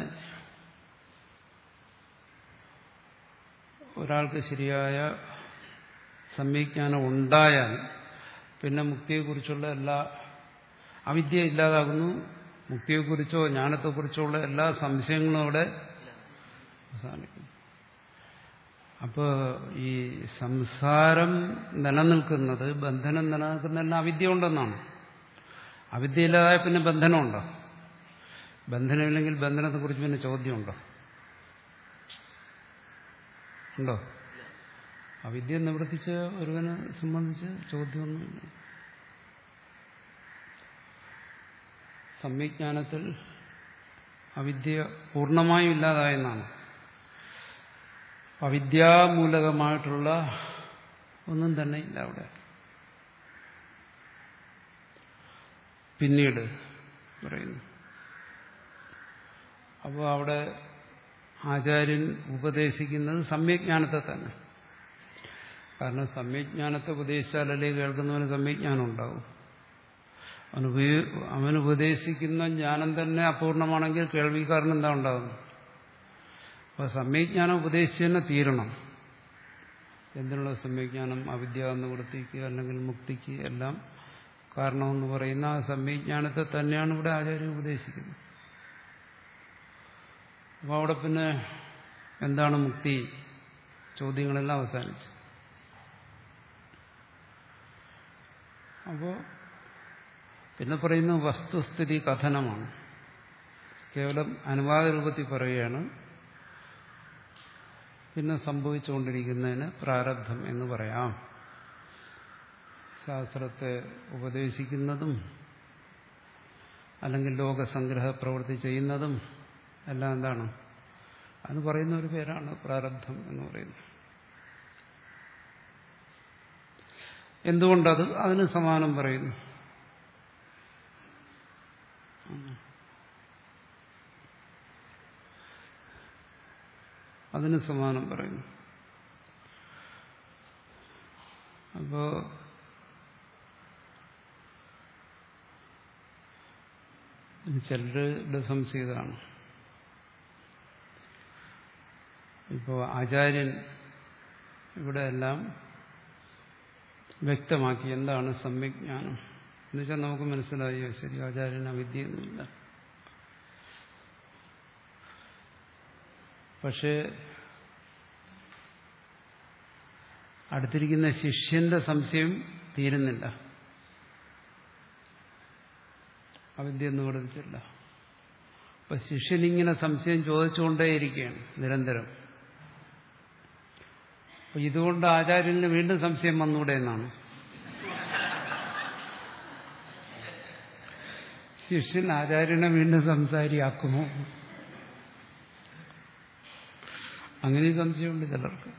Speaker 1: ഒരാൾക്ക് ശരിയായ സമ്യജ്ഞാനം ഉണ്ടായാൽ പിന്നെ മുക്തിയെക്കുറിച്ചുള്ള എല്ലാ അവിദ്യ ഇല്ലാതാകുന്നു. മുക്തിയെക്കുറിച്ചോ ജ്ഞാനത്തെക്കുറിച്ചോ ഉള്ള എല്ലാ സംശയങ്ങളും അവിടെ അവസാനിക്കുന്നു. അപ്പോൾ ഈ സംസാരം നിലനിൽക്കുന്നത്, ബന്ധനം നിലനിൽക്കുന്നതെല്ലാം അവിദ്യ ഉണ്ടെന്നാണ്. അവിദ്യ ഇല്ലാതായ പിന്നെ ബന്ധനമുണ്ടോ? ബന്ധനമില്ലെങ്കിൽ ബന്ധനത്തെക്കുറിച്ച് പിന്നെ ചോദ്യമുണ്ടോ? ഉണ്ടോ? അവിദ്യ നിവർത്തിച്ച ഒരുവനെ സംബന്ധിച്ച് ചോദ്യമൊന്നുമില്ല. സമ്യജ്ഞാനത്തിൽ അവിദ്യ പൂർണ്ണമായും ഇല്ലാതായെന്നാണ്. അവിദ്യാമൂലകമായിട്ടുള്ള ഒന്നും തന്നെ ഇല്ല അവിടെ. പിന്നീട് പറയുന്നു. അപ്പോൾ അവിടെ ആചാര്യൻ ഉപദേശിക്കുന്നത് സമ്യജ്ഞാനത്തെ തന്നെ. കാരണം സമ്യജ്ഞാനത്തെ ഉപദേശിച്ചാലല്ലേ കേൾക്കുന്നവന് സമ്യജ്ഞാനം ഉണ്ടാവും. അവനുപദേശിക്കുന്ന ജ്ഞാനം തന്നെ അപൂർണമാണെങ്കിൽ കേൾവിക്കാരന് എന്താ ഉണ്ടാകുന്നത്? അപ്പോൾ സമ്യജ്ഞാനം ഉപദേശിച്ച് തന്നെ തീരണം. എന്തിനുള്ള സമ്യജ്ഞാനം? അവിദ്യ നിവൃത്തിക്ക് അല്ലെങ്കിൽ മുക്തിക്ക് എല്ലാം കാരണമെന്ന് പറയുന്ന ആ സമ്യജ്ഞാനത്തെ തന്നെയാണ് ഇവിടെ ആചാര്യൻ ഉപദേശിക്കുന്നത്. അപ്പോൾ അവിടെ പിന്നെ എന്താണ് മുക്തി? ചോദ്യങ്ങളെല്ലാം അവസാനിച്ചു. അപ്പോൾ പിന്നെ പറയുന്ന വസ്തുസ്ഥിതി കഥനമാണ്. കേവലം അനുവാദ രൂപത്തിൽ പറയുകയാണ്. പിന്നെ സംഭവിച്ചുകൊണ്ടിരിക്കുന്നതിന് പ്രാരബ്ധം എന്ന് പറയാം. ശാസ്ത്രത്തെ ഉപദേശിക്കുന്നതും അല്ലെങ്കിൽ ലോകസംഗ്രഹ പ്രവൃത്തി ചെയ്യുന്നതും എല്ലാം എന്താണ്? അത് പറയുന്ന ഒരു പേരാണ് പ്രാരബ്ധം എന്ന് പറയുന്നത്. എന്തുകൊണ്ടത്? അതിന് സമാനം പറയുന്നു. അതിന് സമാനം പറയുന്നു. അപ്പോ ചിലരുടെ സംശയതാണ്. ഇപ്പോ ആചാര്യൻ ഇവിടെ എല്ലാം വ്യക്തമാക്കി എന്താണ് സമ്യജ്ഞാനം എന്നുവെച്ചാൽ നമുക്ക് മനസ്സിലായി. ശരി, ആചാര്യൻ അവിദ്യയൊന്നുമില്ല. പക്ഷേ അടുത്തിരിക്കുന്ന ശിഷ്യന്റെ സംശയം തീരുന്നില്ല. അവിദ്യ നിവർത്തിച്ചില്ല. അപ്പൊ ശിഷ്യനിങ്ങനെ സംശയം ചോദിച്ചുകൊണ്ടേയിരിക്കുകയാണ് നിരന്തരം. അപ്പൊ ഇതുകൊണ്ട് ആചാര്യന് വീണ്ടും സംശയം വന്നൂടെ എന്നാണ്. ശിഷ്യൻ ആചാര്യനെ വീണ്ടും സംസാരിയാക്കുമോ? അങ്ങനെ സംശയമുണ്ട് ചിലർക്ക്.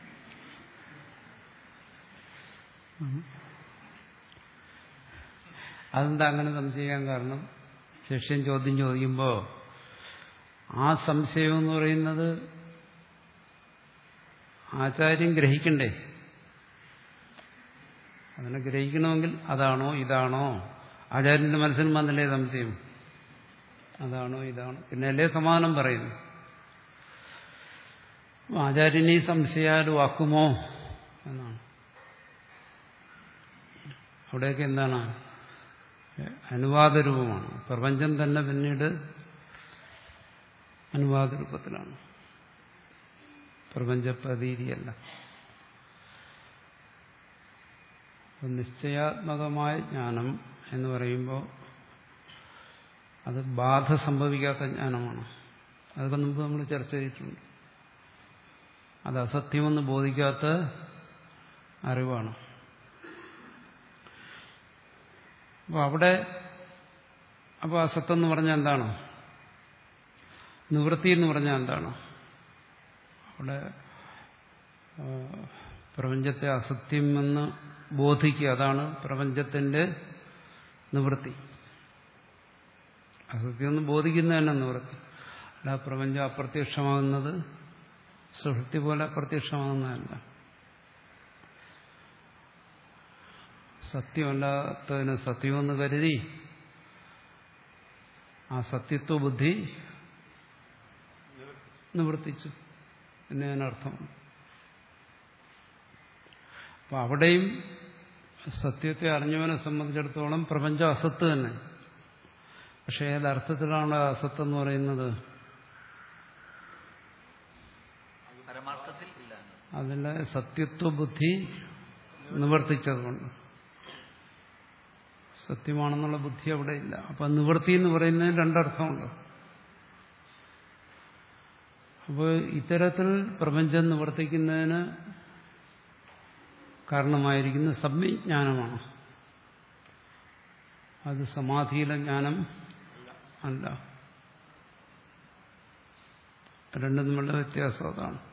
Speaker 1: അതെന്താ അങ്ങനെ സംശയിക്കാൻ കാരണം? ശിഷ്യൻ ചോദ്യം ചോദിക്കുമ്പോൾ ആ സംശയം എന്ന് പറയുന്നത് ആചാര്യൻ ഗ്രഹിക്കണ്ടേ? അതിനെ ഗ്രഹിക്കണമെങ്കിൽ അതാണോ ഇതാണോ? ആചാര്യന്റെ മനസ്സിൽ വന്നില്ലേ സംശയം? അതാണോ ഇതാണോ? പിന്നെ അല്ലേ സമാനം പറയുന്നു. ആചാര്യനെ സംശയാലുവാക്കുമോ എന്നാണ്. അവിടെയൊക്കെ എന്താണ്? അനുവാദരൂപമാണ്. പ്രപഞ്ചം തന്നെ പിന്നീട് അനുവാദരൂപത്തിലാണ്, പ്രപഞ്ചപ്രതീതിയല്ല. നിശ്ചയാത്മകമായ ജ്ഞാനം എന്ന് പറയുമ്പോൾ അത് ബാധ സംഭവിക്കാത്ത ജ്ഞാനമാണ്. അതൊക്കെ മുമ്പ് നമ്മൾ ചർച്ച ചെയ്തിട്ടുണ്ട്. അത് അസത്യമെന്ന് ബോധിക്കാത്ത അറിവാണ്. അപ്പോൾ അവിടെ അപ്പോൾ അസത്യം എന്ന് പറഞ്ഞാൽ എന്താണ്? നിവൃത്തി എന്ന് പറഞ്ഞാൽ എന്താണ്? അവിടെ പ്രപഞ്ചത്തെ അസത്യം എന്ന് ബോധിക്കുക, അതാണ് പ്രപഞ്ചത്തിന്റെ നിവൃത്തി. അസത്യം എന്ന് ബോധിക്കുന്നത് തന്നെ നിവൃത്തി. അല്ല പ്രപഞ്ചം അപ്രത്യക്ഷമാകുന്നത് സുഷുപ്തി പോലെ അപ്രത്യക്ഷമാകുന്നതല്ല. സത്യമല്ലാത്തതിന് സത്യമെന്ന് കരുതി ആ സത്യത്വ ബുദ്ധി നിവർത്തിച്ചു എന്ന് അതിനർത്ഥം. അപ്പൊ അവിടെയും സത്യത്തെ അറിഞ്ഞവനെ സംബന്ധിച്ചിടത്തോളം പ്രപഞ്ചം അസത്ത് തന്നെ. പക്ഷെ ഏതർത്ഥത്തിലാണ് അസത്ത് എന്ന് പറയുന്നത്? അതിന്റെ സത്യത്വ ബുദ്ധി നിവർത്തിച്ചതുകൊണ്ട്. സത്യമാണെന്നുള്ള ബുദ്ധി അവിടെ ഇല്ല. അപ്പൊ നിവൃത്തി എന്ന് പറയുന്നതിന് രണ്ടർത്ഥമുണ്ട്. അപ്പോൾ ഇത്തരത്തിൽ പ്രപഞ്ചം നിവർത്തിക്കുന്നതിന് കാരണമായിരിക്കുന്ന സമ്യജ്ഞാനമാണ്. അത് സമാധിയിലെ ജ്ഞാനം അല്ല. രണ്ടും തമ്മിലുള്ള വ്യത്യാസം അതാണ്.